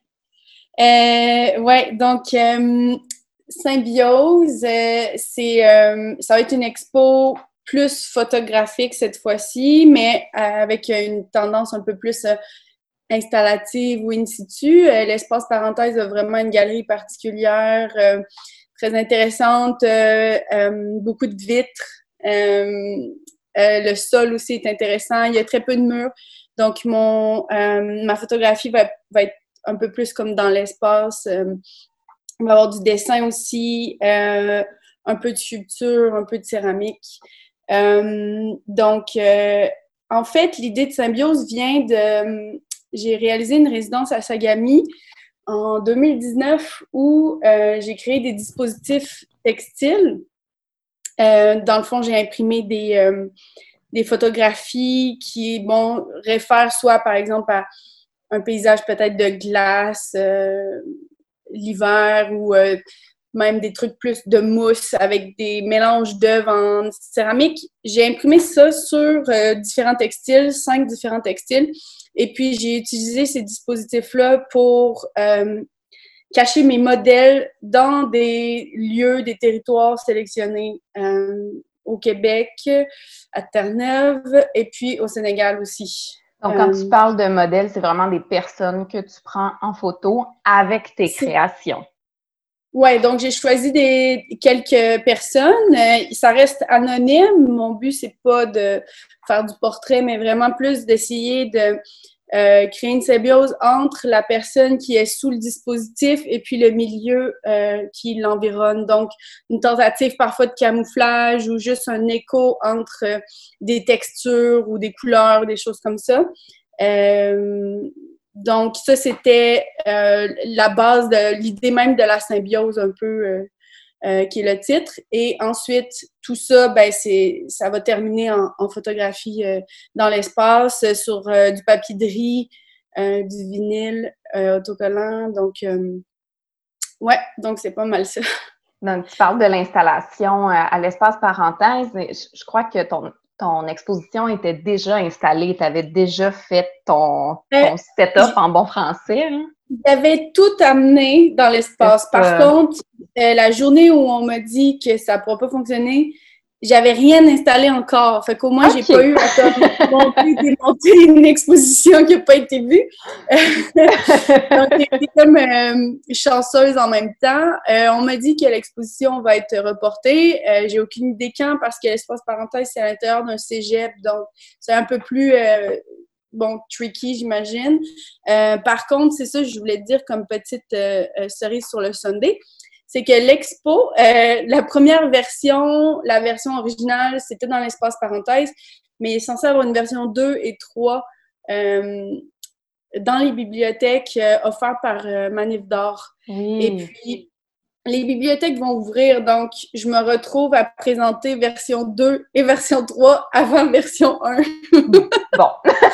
Donc Symbiose, ça va être une expo plus photographique cette fois-ci, mais avec une tendance un peu plus installative ou in situ. L'espace parenthèse a vraiment une galerie particulière, très intéressante, beaucoup de vitres. Le sol aussi est intéressant. Il y a très peu de murs. Donc, ma photographie va être un peu plus comme dans l'espace. Il va y avoir du dessin aussi, un peu de sculpture, un peu de céramique. Donc, en fait, l'idée de Symbiose vient de... J'ai réalisé une résidence à Sagami en 2019 où j'ai créé des dispositifs textiles. Dans le fond, j'ai imprimé des photographies qui, réfèrent soit, par exemple, à un paysage peut-être de glace l'hiver ou même des trucs plus de mousse avec des mélanges d'œuvres en céramique. J'ai imprimé ça sur différents textiles, 5 différents textiles. Et puis, j'ai utilisé ces dispositifs-là pour cacher mes modèles dans des lieux, des territoires sélectionnés au Québec, à Terre-Neuve et puis au Sénégal aussi. Donc, quand tu parles de modèles, c'est vraiment des personnes que tu prends en photo avec tes créations. Oui, donc j'ai choisi quelques personnes. Ça reste anonyme. Mon but, c'est pas de faire du portrait, mais vraiment plus d'essayer de créer une symbiose entre la personne qui est sous le dispositif et puis le milieu qui l'environne. Donc, une tentative parfois de camouflage ou juste un écho entre des textures ou des couleurs, des choses comme ça. Donc, ça, c'était la base de l'idée même de la symbiose un peu qui est le titre. Et ensuite, tout ça, ça va terminer en photographie dans l'espace, sur du papier de riz, du vinyle autocollant. Donc, donc c'est pas mal ça. Donc, tu parles de l'installation à l'espace parenthèse. Je crois que ton exposition était déjà installée, tu avais déjà fait ton setup en bon français. Hein? J'avais tout amené dans l'espace. Par contre, la journée où on m'a dit que ça ne pourra pas fonctionner, j'avais rien installé encore. Fait qu'au moins, j'ai pas eu à démonter une exposition qui n'a pas été vue. Donc, j'étais comme chanceuse en même temps. On m'a dit que l'exposition va être reportée. J'ai aucune idée quand parce que l'espace parenthèse, c'est à l'intérieur d'un cégep. Donc, c'est un peu plus tricky, j'imagine. Par contre, c'est ça que je voulais te dire comme petite cerise sur le sundae. C'est que l'expo, la première version, la version originale, c'était dans l'espace parenthèse, mais il est censé avoir une version 2 et 3 dans les bibliothèques offertes par Manif d'Or. Oui. Et puis, les bibliothèques vont ouvrir, donc je me retrouve à présenter version 2 et version 3 avant version 1. Bon.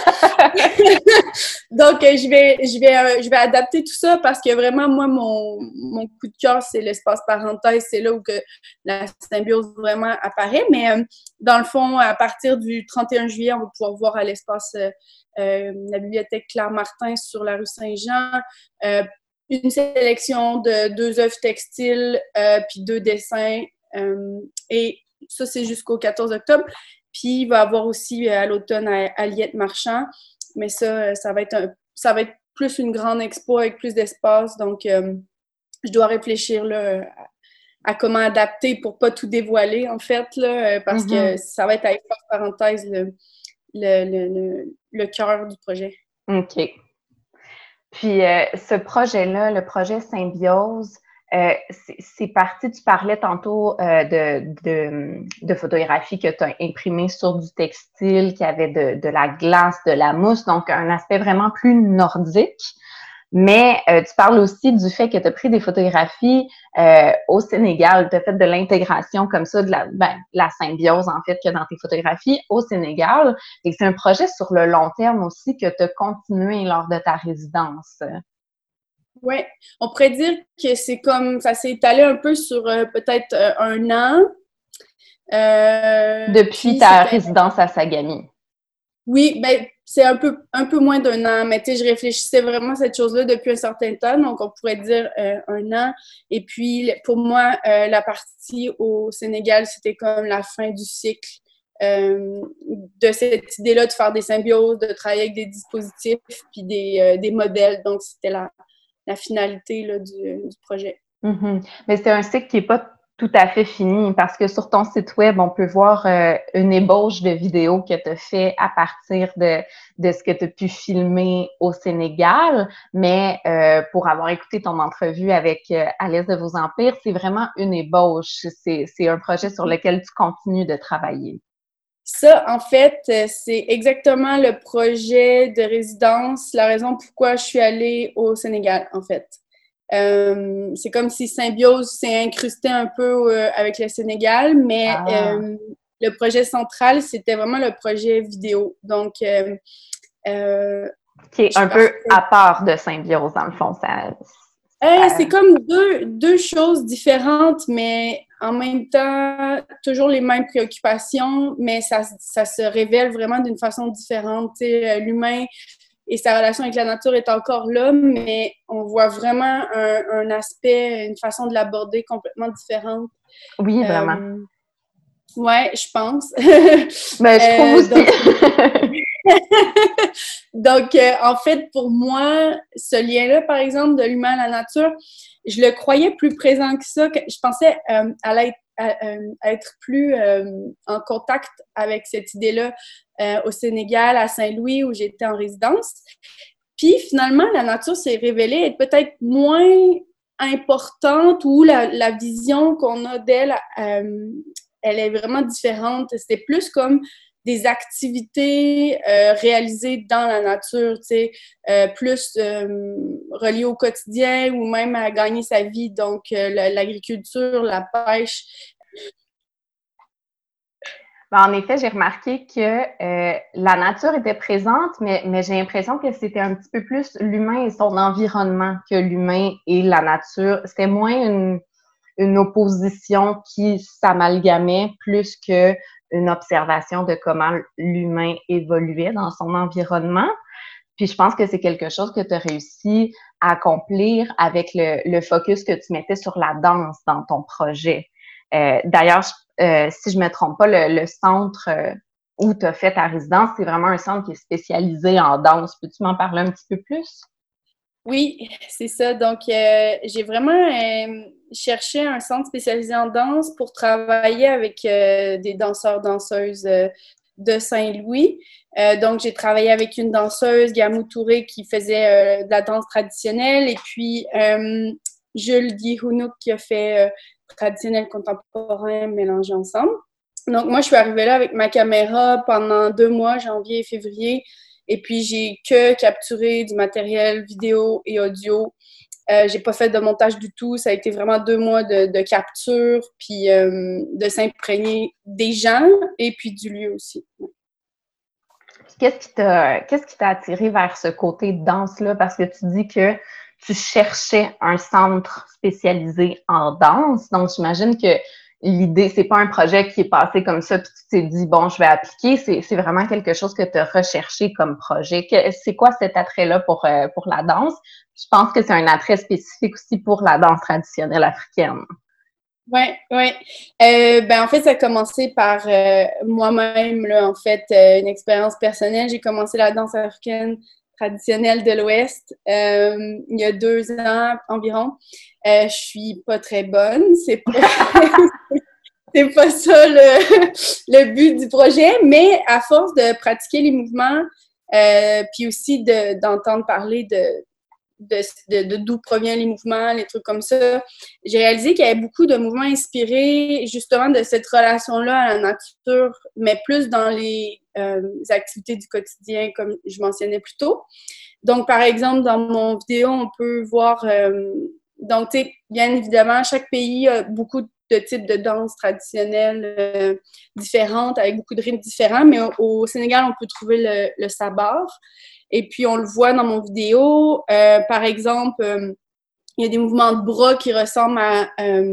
Donc, je vais adapter tout ça parce que vraiment, moi, mon coup de cœur, c'est l'espace parenthèse. C'est là où que la symbiose vraiment apparaît. Mais dans le fond, à partir du 31 juillet, on va pouvoir voir à l'espace la bibliothèque Claire-Martin sur la rue Saint-Jean une sélection de 2 œuvres textiles puis 2 dessins. Et ça, c'est jusqu'au 14 octobre. Puis, il va y avoir aussi à l'automne à Liette Marchand. Mais ça va être plus une grande expo avec plus d'espace. Donc, je dois réfléchir là, à comment adapter pour pas tout dévoiler, en fait, là, parce que ça va être avec parenthèse le cœur du projet. OK. Puis, ce projet-là, le projet Symbiose, c'est parti, tu parlais tantôt de photographies que tu as imprimées sur du textile, qui avait de la glace, de la mousse, donc un aspect vraiment plus nordique. Mais tu parles aussi du fait que tu as pris des photographies au Sénégal, tu as fait de l'intégration comme ça, de la symbiose en fait que dans tes photographies au Sénégal. Et c'est un projet sur le long terme aussi que tu as continué lors de ta résidence. Oui, on pourrait dire que c'est comme, ça s'est étalé un peu sur peut-être 1 an. Depuis ta résidence à Sagami. Oui, ben c'est un peu moins d'1 an, mais tu sais, je réfléchissais vraiment à cette chose-là depuis un certain temps, donc on pourrait dire 1 an. Et puis, pour moi, la partie au Sénégal, c'était comme la fin du cycle de cette idée-là de faire des symbioses, de travailler avec des dispositifs puis des modèles. Donc, c'était la finalité là, du projet. Mm-hmm. Mais c'est un cycle qui n'est pas tout à fait fini parce que sur ton site web, on peut voir une ébauche de vidéos que tu as fait à partir de ce que tu as pu filmer au Sénégal. Mais pour avoir écouté ton entrevue avec Alice de Vos Empires, c'est vraiment une ébauche. C'est un projet sur lequel tu continues de travailler. Ça, en fait, c'est exactement le projet de résidence, la raison pourquoi je suis allée au Sénégal, en fait. C'est comme si Symbiose s'est incrusté un peu avec le Sénégal, mais le projet central, c'était vraiment le projet vidéo. Donc, qui est un peu à part de Symbiose, dans le fond. C'est comme deux choses différentes, mais en même temps, toujours les mêmes préoccupations, mais ça se révèle vraiment d'une façon différente. L'humain et sa relation avec la nature est encore là, mais on voit vraiment un aspect, une façon de l'aborder complètement différente. Oui, vraiment. Ouais, je pense. Ben, je trouve aussi. Donc, en fait, pour moi, ce lien-là, par exemple, de l'humain à la nature, je le croyais plus présent que ça. Je pensais à être plus en contact avec cette idée-là au Sénégal, à Saint-Louis, où j'étais en résidence. Puis, finalement, la nature s'est révélée être peut-être moins importante ou la vision qu'on a d'elle, elle est vraiment différente. C'était plus comme des activités réalisées dans la nature, tu sais, plus reliées au quotidien ou même à gagner sa vie. Donc, l'agriculture, la pêche. En effet, j'ai remarqué que la nature était présente, mais j'ai l'impression que c'était un petit peu plus l'humain et son environnement que l'humain et la nature. C'était moins une opposition qui s'amalgamait plus que une observation de comment l'humain évoluait dans son environnement. Puis je pense que c'est quelque chose que tu as réussi à accomplir avec le focus que tu mettais sur la danse dans ton projet. D'ailleurs, si je me trompe pas, le centre où tu as fait ta résidence, c'est vraiment un centre qui est spécialisé en danse. Peux-tu m'en parler un petit peu plus? Oui, c'est ça. Donc, j'ai vraiment cherché un centre spécialisé en danse pour travailler avec des danseurs, danseuses de Saint-Louis. Donc, j'ai travaillé avec une danseuse, Gamou Touré, qui faisait de la danse traditionnelle, et puis Jules Guy Hounouk qui a fait traditionnel contemporain mélangé ensemble. Donc, moi, je suis arrivée là avec ma caméra pendant 2 mois, janvier et février. Et puis, j'ai que capturé du matériel vidéo et audio. J'ai pas fait de montage du tout. Ça a été vraiment 2 mois de capture, puis de s'imprégner des gens et puis du lieu aussi. Qu'est-ce qui t'a attiré vers ce côté de danse-là? Parce que tu dis que tu cherchais un centre spécialisé en danse. Donc, j'imagine que l'idée, c'est pas un projet qui est passé comme ça, puis tu t'es dit, bon, je vais appliquer. C'est vraiment quelque chose que tu as recherché comme projet. C'est quoi cet attrait-là pour la danse? Je pense que c'est un attrait spécifique aussi pour la danse traditionnelle africaine. Oui, oui. Ben, en fait, ça a commencé par moi-même, là, en fait, une expérience personnelle. J'ai commencé la danse africaine traditionnelle de l'Ouest il y a 2 ans environ. Je suis pas très bonne, c'est pas, c'est pas ça le but du projet, mais à force de pratiquer les mouvements, puis aussi d'entendre parler de d'où proviennent les mouvements, les trucs comme ça. J'ai réalisé qu'il y avait beaucoup de mouvements inspirés justement de cette relation-là à la nature, mais plus dans les activités du quotidien, comme je mentionnais plus tôt. Donc, par exemple, dans mon vidéo, on peut voir... donc, tu sais, bien évidemment, chaque pays a beaucoup de types de danse traditionnelles différentes, avec beaucoup de rythmes différents, mais au Sénégal, on peut trouver le sabar. Et puis, on le voit dans mon vidéo. Par exemple, il y a des mouvements de bras qui ressemblent à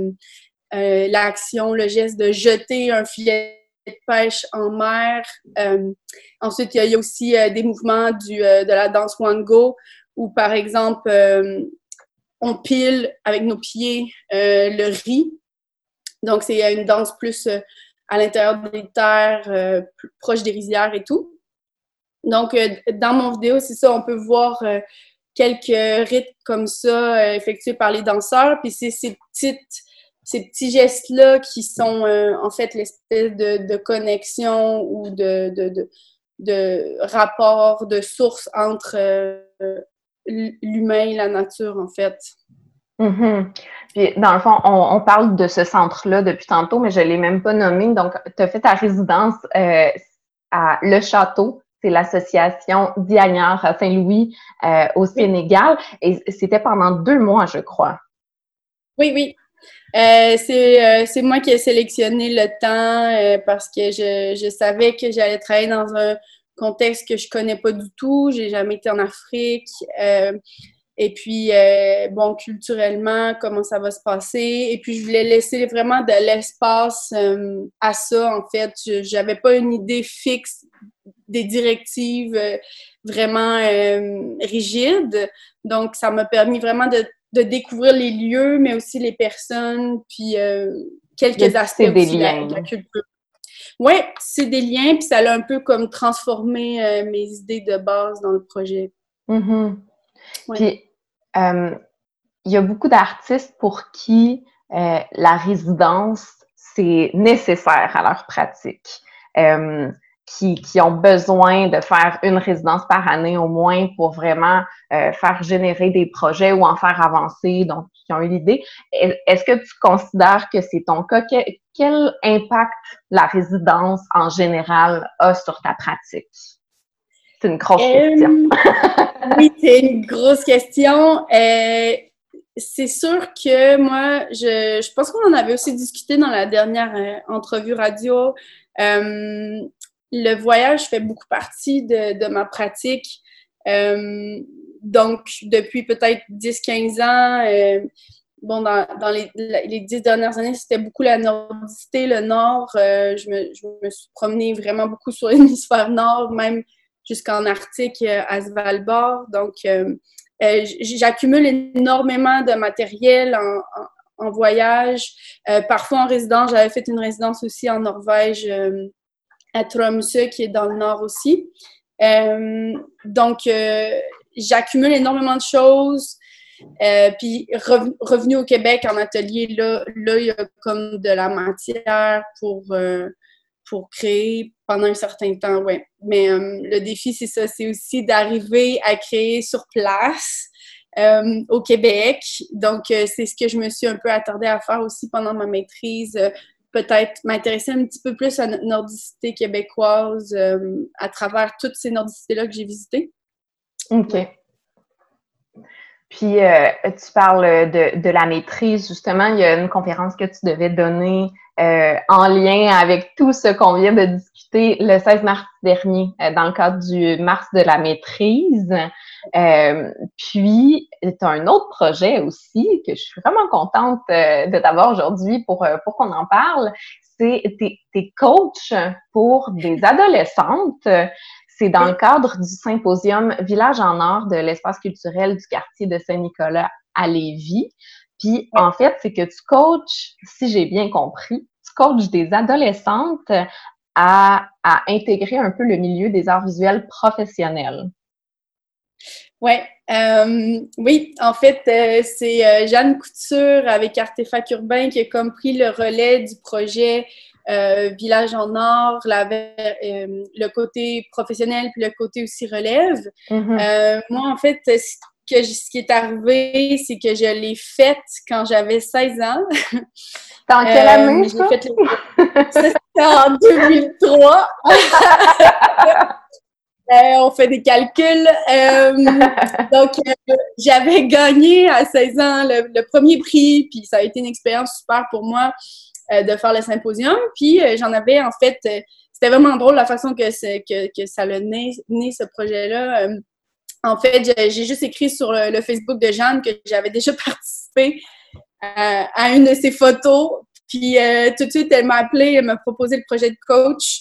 l'action, le geste de jeter un filet de pêche en mer. Ensuite, il y a aussi des mouvements de la danse Wango, où, par exemple, on pile avec nos pieds le riz. Donc, c'est une danse plus à l'intérieur des terres, plus proche des rizières et tout. Donc, dans mon vidéo, c'est ça, on peut voir quelques rythmes comme ça effectués par les danseurs. Puis c'est ces petits gestes-là qui sont en fait l'espèce de connexion ou de rapport, de source entre l'humain et la nature, en fait. Mm-hmm. Puis, dans le fond, on parle de ce centre-là depuis tantôt, mais je ne l'ai même pas nommé. Donc, tu as fait ta résidence à Le Château. C'est l'association Dianière à Saint-Louis au Sénégal. Et c'était pendant 2 mois, je crois. Oui, oui. C'est moi qui ai sélectionné le temps parce que je savais que j'allais travailler dans un contexte que je connais pas du tout. J'ai jamais été en Afrique. Et puis, bon, culturellement, comment ça va se passer. Et puis, je voulais laisser vraiment de l'espace à ça, en fait. J'avais pas une idée fixe des directives vraiment rigides. Donc, ça m'a permis vraiment de découvrir les lieux, mais aussi les personnes, puis quelques aspects aussi de la culture. Oui, c'est des liens, puis ça a un peu comme transformé mes idées de base dans le projet. Mm-hmm. Ouais. Puis, il y a beaucoup d'artistes pour qui la résidence, c'est nécessaire à leur pratique. Qui ont besoin de faire une résidence par année au moins pour vraiment faire générer des projets ou en faire avancer, donc qui ont eu l'idée. Est-ce que tu considères que c'est ton cas? Quel impact la résidence en général a sur ta pratique? C'est une grosse question. Oui, c'est une grosse question. C'est sûr que moi, je pense qu'on en avait aussi discuté dans la dernière entrevue radio. Le voyage fait beaucoup partie de ma pratique. Donc, depuis peut-être 10-15 ans, bon, dans les 10 dernières années, c'était beaucoup la nordicité, le nord. Je me suis promenée vraiment beaucoup sur l'hémisphère nord, même jusqu'en Arctique, à Svalbard. Donc, j'accumule énormément de matériel en voyage. Parfois en résidence, j'avais fait une résidence aussi en Norvège, à Tromsø, qui est dans le nord aussi. Donc, j'accumule énormément de choses. Puis revenu au Québec en atelier, là, il y a comme de la matière pour créer pendant un certain temps, ouais. Mais le défi, c'est ça, c'est aussi d'arriver à créer sur place au Québec. Donc, c'est ce que je me suis un peu attardée à faire aussi pendant ma maîtrise. Peut-être m'intéresser un petit peu plus à notre nordicité québécoise à travers toutes ces nordicités-là que j'ai visitées. OK. Puis, tu parles de la maîtrise. Justement, il y a une conférence que tu devais donner en lien avec tout ce qu'on vient de discuter le 16 mars dernier, dans le cadre du Mars de la maîtrise. Puis, tu as un autre projet aussi que je suis vraiment contente de t'avoir aujourd'hui pour qu'on en parle. C'est t'es coach pour des adolescentes. C'est dans le cadre du symposium Village en Or de l'espace culturel du quartier de Saint-Nicolas à Lévis. Puis, en fait, c'est que tu coaches, si j'ai bien compris, tu coaches des adolescentes à intégrer un peu le milieu des arts visuels professionnels. Ouais, oui, en fait, c'est Jeanne Couture avec Artefact Urbain qui a comme pris le relais du projet Village en Or, le côté professionnel puis le côté aussi relève. Mm-hmm. Moi, en fait, ce qui est arrivé, c'est que je l'ai faite quand j'avais 16 ans. Dans quelle année, ça? C'était en 2003. On fait des calculs. Donc, j'avais gagné à 16 ans le premier prix, puis ça a été une expérience super pour moi de faire le symposium. Puis, j'en avais, en fait, c'était vraiment drôle la façon que ça a né ce projet-là. En fait, j'ai juste écrit sur le Facebook de Jeanne que j'avais déjà participé à une de ses photos. Puis, tout de suite, elle m'a appelée, elle m'a proposé le projet de coach.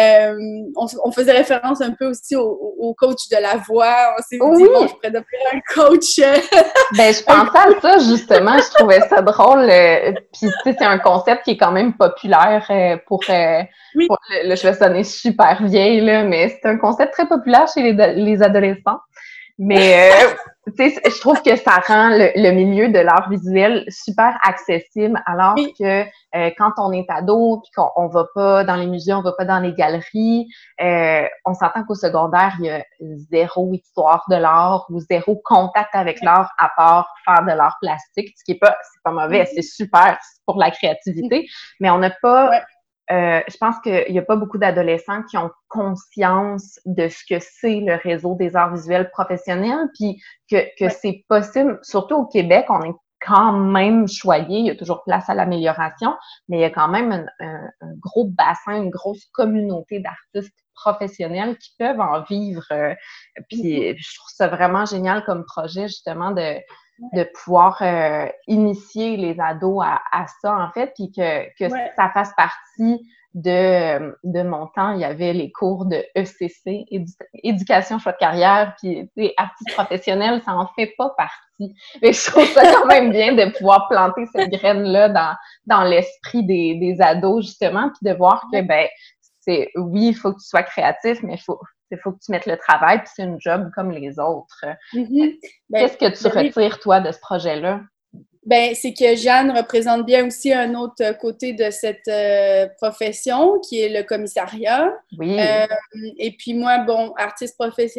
On faisait référence un peu aussi au coach de la voix. On s'est dit, bon, je pourrais devenir un coach. Ben, je pensais à ça, justement. Je trouvais ça drôle. Puis, tu sais, c'est un concept qui est quand même populaire pour je vais sonner super vieille, là, mais c'est un concept très populaire chez les adolescents. Mais, tu sais, je trouve que ça rend le milieu de l'art visuel super accessible, alors que quand on est ado, puis qu'on va pas dans les musées, on va pas dans les galeries, on s'entend qu'au secondaire, il y a zéro histoire de l'art ou zéro contact avec l'art à part faire de l'art plastique, ce qui est pas, c'est pas mauvais, c'est super pour la créativité, mais on n'a pas... je pense qu'il n'y a pas beaucoup d'adolescents qui ont conscience de ce que c'est le réseau des arts visuels professionnels, puis que c'est possible, surtout au Québec, on est quand même choyé, il y a toujours place à l'amélioration, mais il y a quand même un gros bassin, une grosse communauté d'artistes professionnels qui peuvent en vivre. Puis je trouve ça vraiment génial comme projet, justement, de pouvoir initier les ados à ça, en fait, puis que ça fasse partie de mon temps. Il y avait les cours de ECC, éducation choix de carrière, puis artistes professionnels, ça en fait pas partie. Mais je trouve ça quand même bien de pouvoir planter cette graine-là dans l'esprit des ados, justement, puis de voir que, ben, oui, il faut que tu sois créatif, mais il faut que tu mettes le travail, puis c'est une job comme les autres. Mm-hmm. Qu'est-ce que tu retires, toi, de ce projet-là? Ben, c'est que Jeanne représente bien aussi un autre côté de cette profession, qui est le commissariat. Oui. Et puis moi, bon, artiste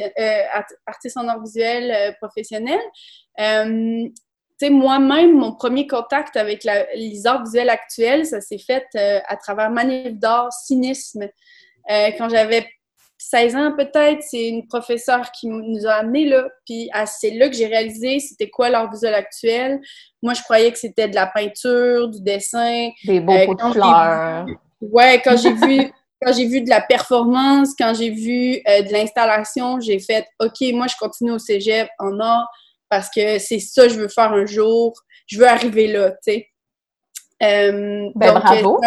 en art visuel professionnel. Tu sais, moi-même, mon premier contact avec les arts visuels actuels, ça s'est fait à travers Manif d'art, Cynisme. Quand j'avais 16 ans peut-être, c'est une professeure qui nous a amenés là. Puis c'est là que j'ai réalisé c'était quoi l'art visuel actuel. Moi, je croyais que c'était de la peinture, du dessin. Des beaux pots de fleurs. Quand j'ai vu de la performance, quand j'ai vu de l'installation, j'ai fait OK, moi, je continue au cégep en art. parce que c'est ça que je veux faire un jour. Je veux arriver là, tu sais. Ben, bravo!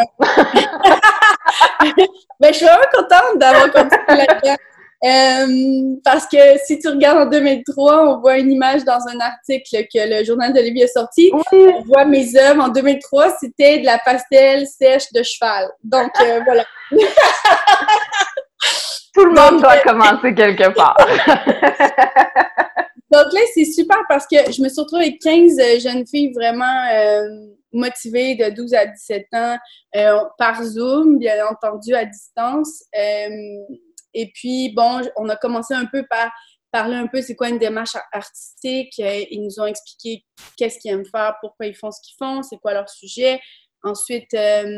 Ben, je suis vraiment contente d'avoir continué là-dedans. Parce que si tu regardes en 2003, on voit une image dans un article que le Journal de Lévis a sorti. Oui. On voit mes œuvres en 2003, c'était de la pastel sèche de cheval. Donc, voilà. Tout le monde doit commencer quelque part. Donc là, c'est super parce que je me suis retrouvée avec 15 jeunes filles vraiment motivées de 12 à 17 ans par Zoom, bien entendu, à distance. Et puis, bon, on a commencé un peu par parler un peu c'est quoi une démarche artistique. Ils nous ont expliqué qu'est-ce qu'ils aiment faire, pourquoi ils font ce qu'ils font, c'est quoi leur sujet. Ensuite,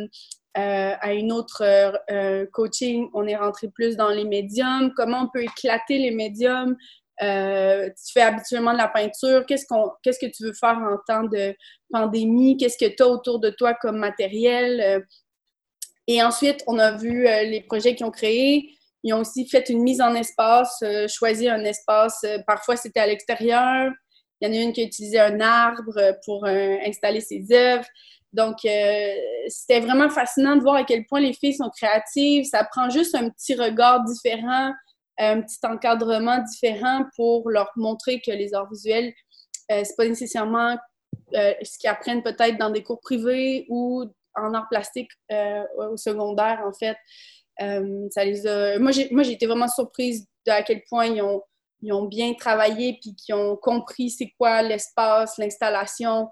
à une autre coaching, on est rentré plus dans les médiums, comment on peut éclater les médiums. Tu fais habituellement de la peinture, qu'est-ce que tu veux faire en temps de pandémie, qu'est-ce que tu as autour de toi comme matériel. Et ensuite, on a vu les projets qu'ils ont créés. Ils ont aussi fait une mise en espace, choisi un espace, parfois c'était à l'extérieur. Il y en a une qui a utilisé un arbre pour installer ses œuvres. Donc, c'était vraiment fascinant de voir à quel point les filles sont créatives. Ça prend juste un petit regard différent, un petit encadrement différent pour leur montrer que les arts visuels, c'est pas nécessairement ce qu'ils apprennent peut-être dans des cours privés ou en arts plastiques au secondaire, en fait. Ça les a... Moi, j'ai été vraiment surprise à quel point ils ont bien travaillé puis qu'ils ont compris c'est quoi l'espace, l'installation,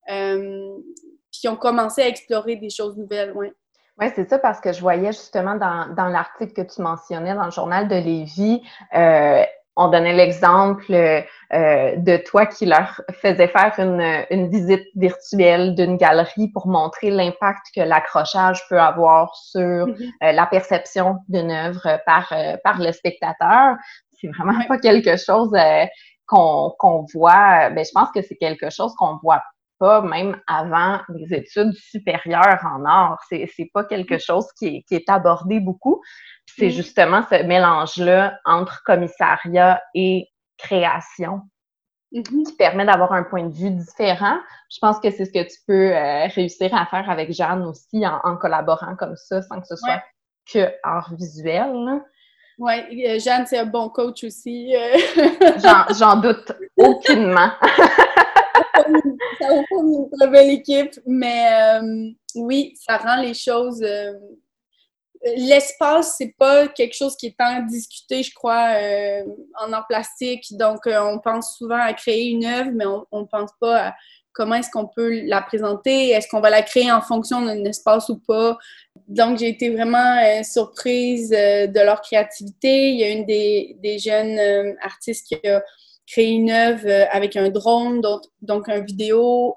puis ils ont commencé à explorer des choses nouvelles, ouais. Oui, c'est ça, parce que je voyais justement dans l'article que tu mentionnais dans le Journal de Lévis, on donnait l'exemple de toi qui leur faisais faire une visite virtuelle d'une galerie pour montrer l'impact que l'accrochage peut avoir sur la perception d'une œuvre par le spectateur. C'est vraiment pas quelque chose qu'on voit. Ben, je pense que c'est quelque chose qu'on voit pas même avant les études supérieures en art. C'est pas quelque chose qui est abordé beaucoup. Puis c'est justement ce mélange-là entre commissariat et création qui permet d'avoir un point de vue différent. Je pense que c'est ce que tu peux réussir à faire avec Jeanne aussi en collaborant comme ça, sans que ce soit que art visuel. Oui, Jeanne, c'est un bon coach aussi. J'en doute aucunement. Ça va pas une très belle équipe, mais oui, ça rend les choses... l'espace, c'est pas quelque chose qui est tant discuté, je crois, en art plastique. Donc, on pense souvent à créer une œuvre, mais on pense pas à comment est-ce qu'on peut la présenter, est-ce qu'on va la créer en fonction d'un espace ou pas. Donc, j'ai été vraiment surprise de leur créativité. Il y a une des jeunes artistes qui a créé une œuvre avec un drone, donc un vidéo.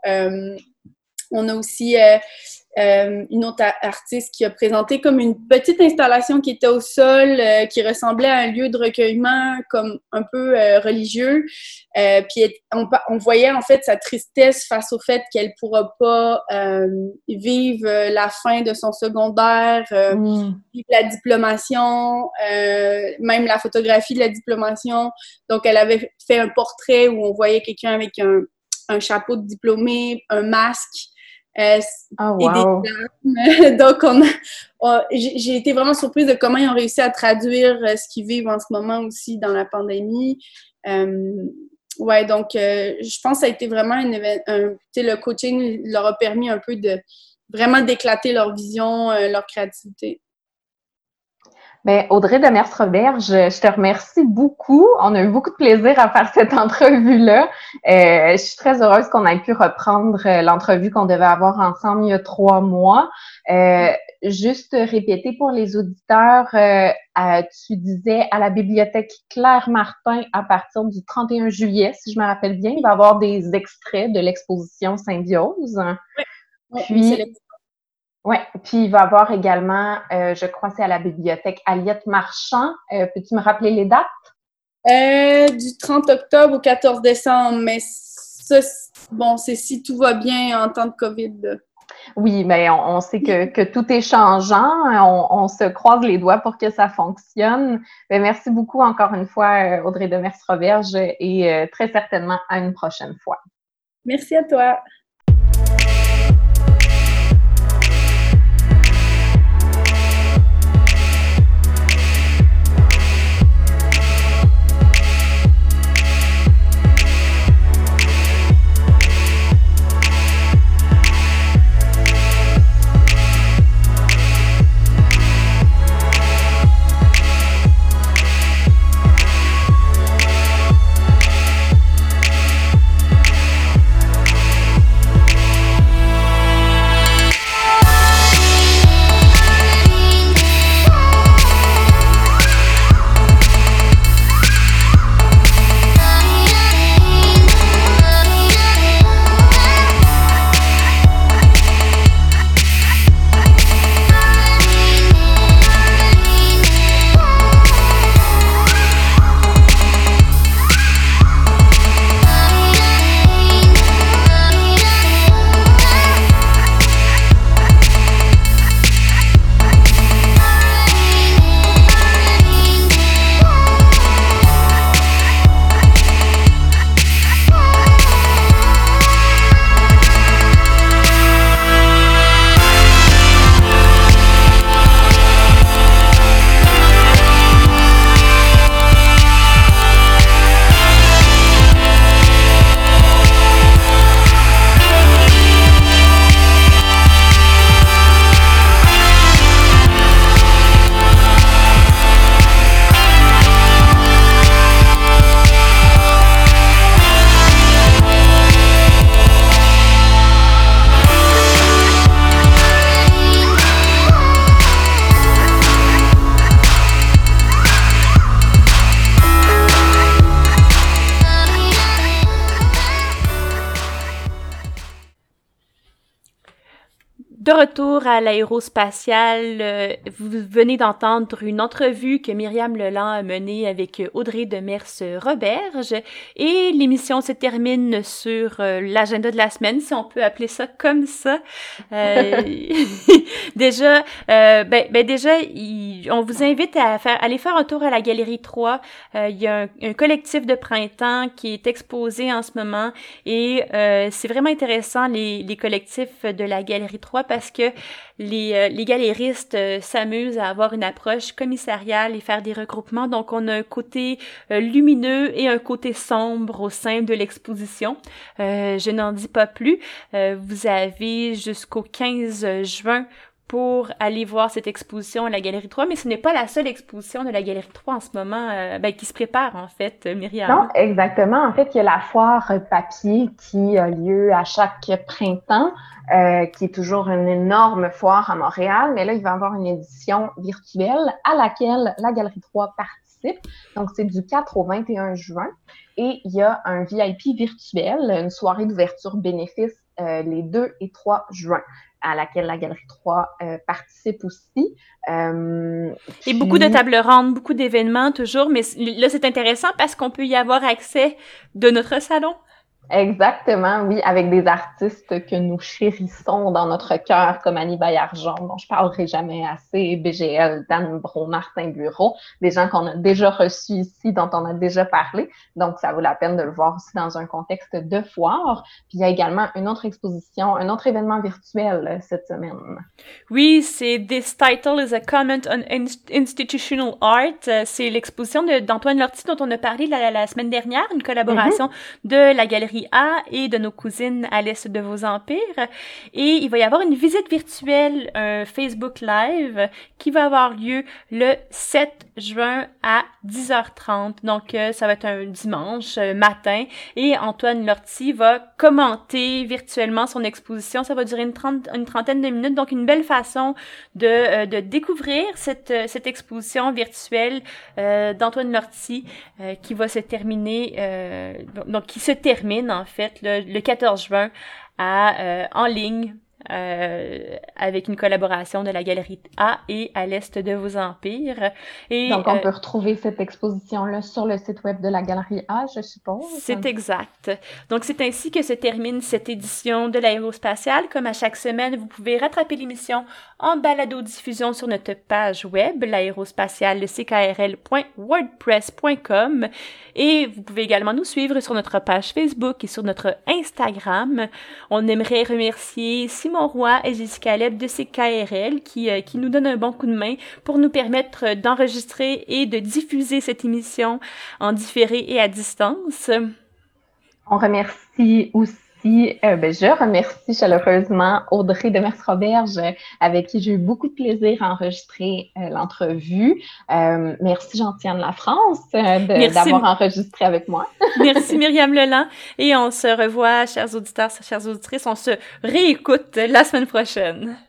On a aussi une autre artiste qui a présenté comme une petite installation qui était au sol, qui ressemblait à un lieu de recueillement comme un peu religieux. Puis on voyait en fait sa tristesse face au fait qu'elle pourra pas vivre la fin de son secondaire, vivre la diplomation, même la photographie de la diplomation. Donc, elle avait fait un portrait où on voyait quelqu'un avec un chapeau de diplômé, un masque, et des larmes. Donc, j'ai été vraiment surprise de comment ils ont réussi à traduire ce qu'ils vivent en ce moment aussi dans la pandémie. Ouais, donc je pense que ça a été vraiment le coaching leur a permis un peu de vraiment d'éclater leur vision, leur créativité. Bien, Audrey Demers-Roberge, je te remercie beaucoup. On a eu beaucoup de plaisir à faire cette entrevue-là. Je suis très heureuse qu'on ait pu reprendre l'entrevue qu'on devait avoir ensemble il y a 3 mois. Juste répéter pour les auditeurs, tu disais à la bibliothèque Claire-Martin à partir du 31 juillet, si je me rappelle bien, il va y avoir des extraits de l'exposition Symbiose. Oui, puis, oui, puis il va y avoir également, je crois c'est à la bibliothèque Aliette Marchand. Peux-tu me rappeler les dates? Du 30 octobre au 14 décembre, mais ça, bon, c'est si tout va bien en temps de COVID. Oui, mais on sait que tout est changeant. On se croise les doigts pour que ça fonctionne. Mais merci beaucoup encore une fois, Audrey Demers-Roberge, et très certainement à une prochaine fois. Merci à toi. De retour à l'aérospatiale, vous venez d'entendre une entrevue que Myriam Leland a menée avec Audrey Demers-Roberge et l'émission se termine sur l'agenda de la semaine, si on peut appeler ça comme ça. Déjà, on vous invite à aller faire un tour à la Galerie 3. Il y a un collectif de printemps qui est exposé en ce moment et c'est vraiment intéressant les collectifs de la Galerie 3 parce que les galéristes s'amusent à avoir une approche commissariale et faire des regroupements. Donc, on a un côté lumineux et un côté sombre au sein de l'exposition. Je n'en dis pas plus. Vous avez jusqu'au 15 juin pour aller voir cette exposition à la Galerie 3, mais ce n'est pas la seule exposition de la Galerie 3 en ce moment qui se prépare, en fait, Myriam. Non, exactement. En fait, il y a la foire papier qui a lieu à chaque printemps, qui est toujours une énorme foire à Montréal, mais là, il va y avoir une édition virtuelle à laquelle la Galerie 3 participe. Donc, c'est du 4 au 21 juin. Et il y a un VIP virtuel, une soirée d'ouverture bénéfice les 2 et 3 juin, à laquelle la Galerie 3 participe aussi. Et beaucoup de tables rondes, beaucoup d'événements toujours, mais là, c'est intéressant parce qu'on peut y avoir accès de notre salon. Exactement, oui, avec des artistes que nous chérissons dans notre cœur, comme Annie Baillargeon, dont je parlerai jamais assez, BGL, Dan Bro, Martin Bureau, des gens qu'on a déjà reçus ici, dont on a déjà parlé. Donc, ça vaut la peine de le voir aussi dans un contexte de foire. Puis, il y a également une autre exposition, un autre événement virtuel cette semaine. Oui, c'est This Title is a Comment on Institutional Art. C'est l'exposition d'Antoine Lortie dont on a parlé la semaine dernière, une collaboration de la Galerie A et de nos cousines à l'Est de vos empires. Et il va y avoir une visite virtuelle, un Facebook Live, qui va avoir lieu le 7 juin à 10h30. Donc, ça va être un dimanche matin. Et Antoine Lortie va commenter virtuellement son exposition. Ça va durer une trentaine de minutes. Donc, une belle façon de découvrir cette exposition virtuelle d'Antoine Lortie qui va se terminer, donc qui se termine en fait le 14 juin en ligne avec une collaboration de la Galerie A et à l'Est de vos empires. Et, donc, on peut retrouver cette exposition-là sur le site web de la Galerie A, je suppose. C'est exact. Donc, c'est ainsi que se termine cette édition de l'Aérospatiale. Comme à chaque semaine, vous pouvez rattraper l'émission en balado-diffusion sur notre page web, l'aérospatiale.wordpress.com. Et vous pouvez également nous suivre sur notre page Facebook et sur notre Instagram. On aimerait remercier Simon Roy et Jessica Leb de CKRL qui nous donnent un bon coup de main pour nous permettre d'enregistrer et de diffuser cette émission en différé et à distance. On remercie aussi, je remercie chaleureusement Audrey Demers-Roberge, avec qui j'ai eu beaucoup de plaisir à enregistrer l'entrevue. Merci Gentiane Lafrance d'avoir enregistré avec moi. Merci Myriam Leland. Et on se revoit, chers auditeurs, chères auditrices, on se réécoute la semaine prochaine.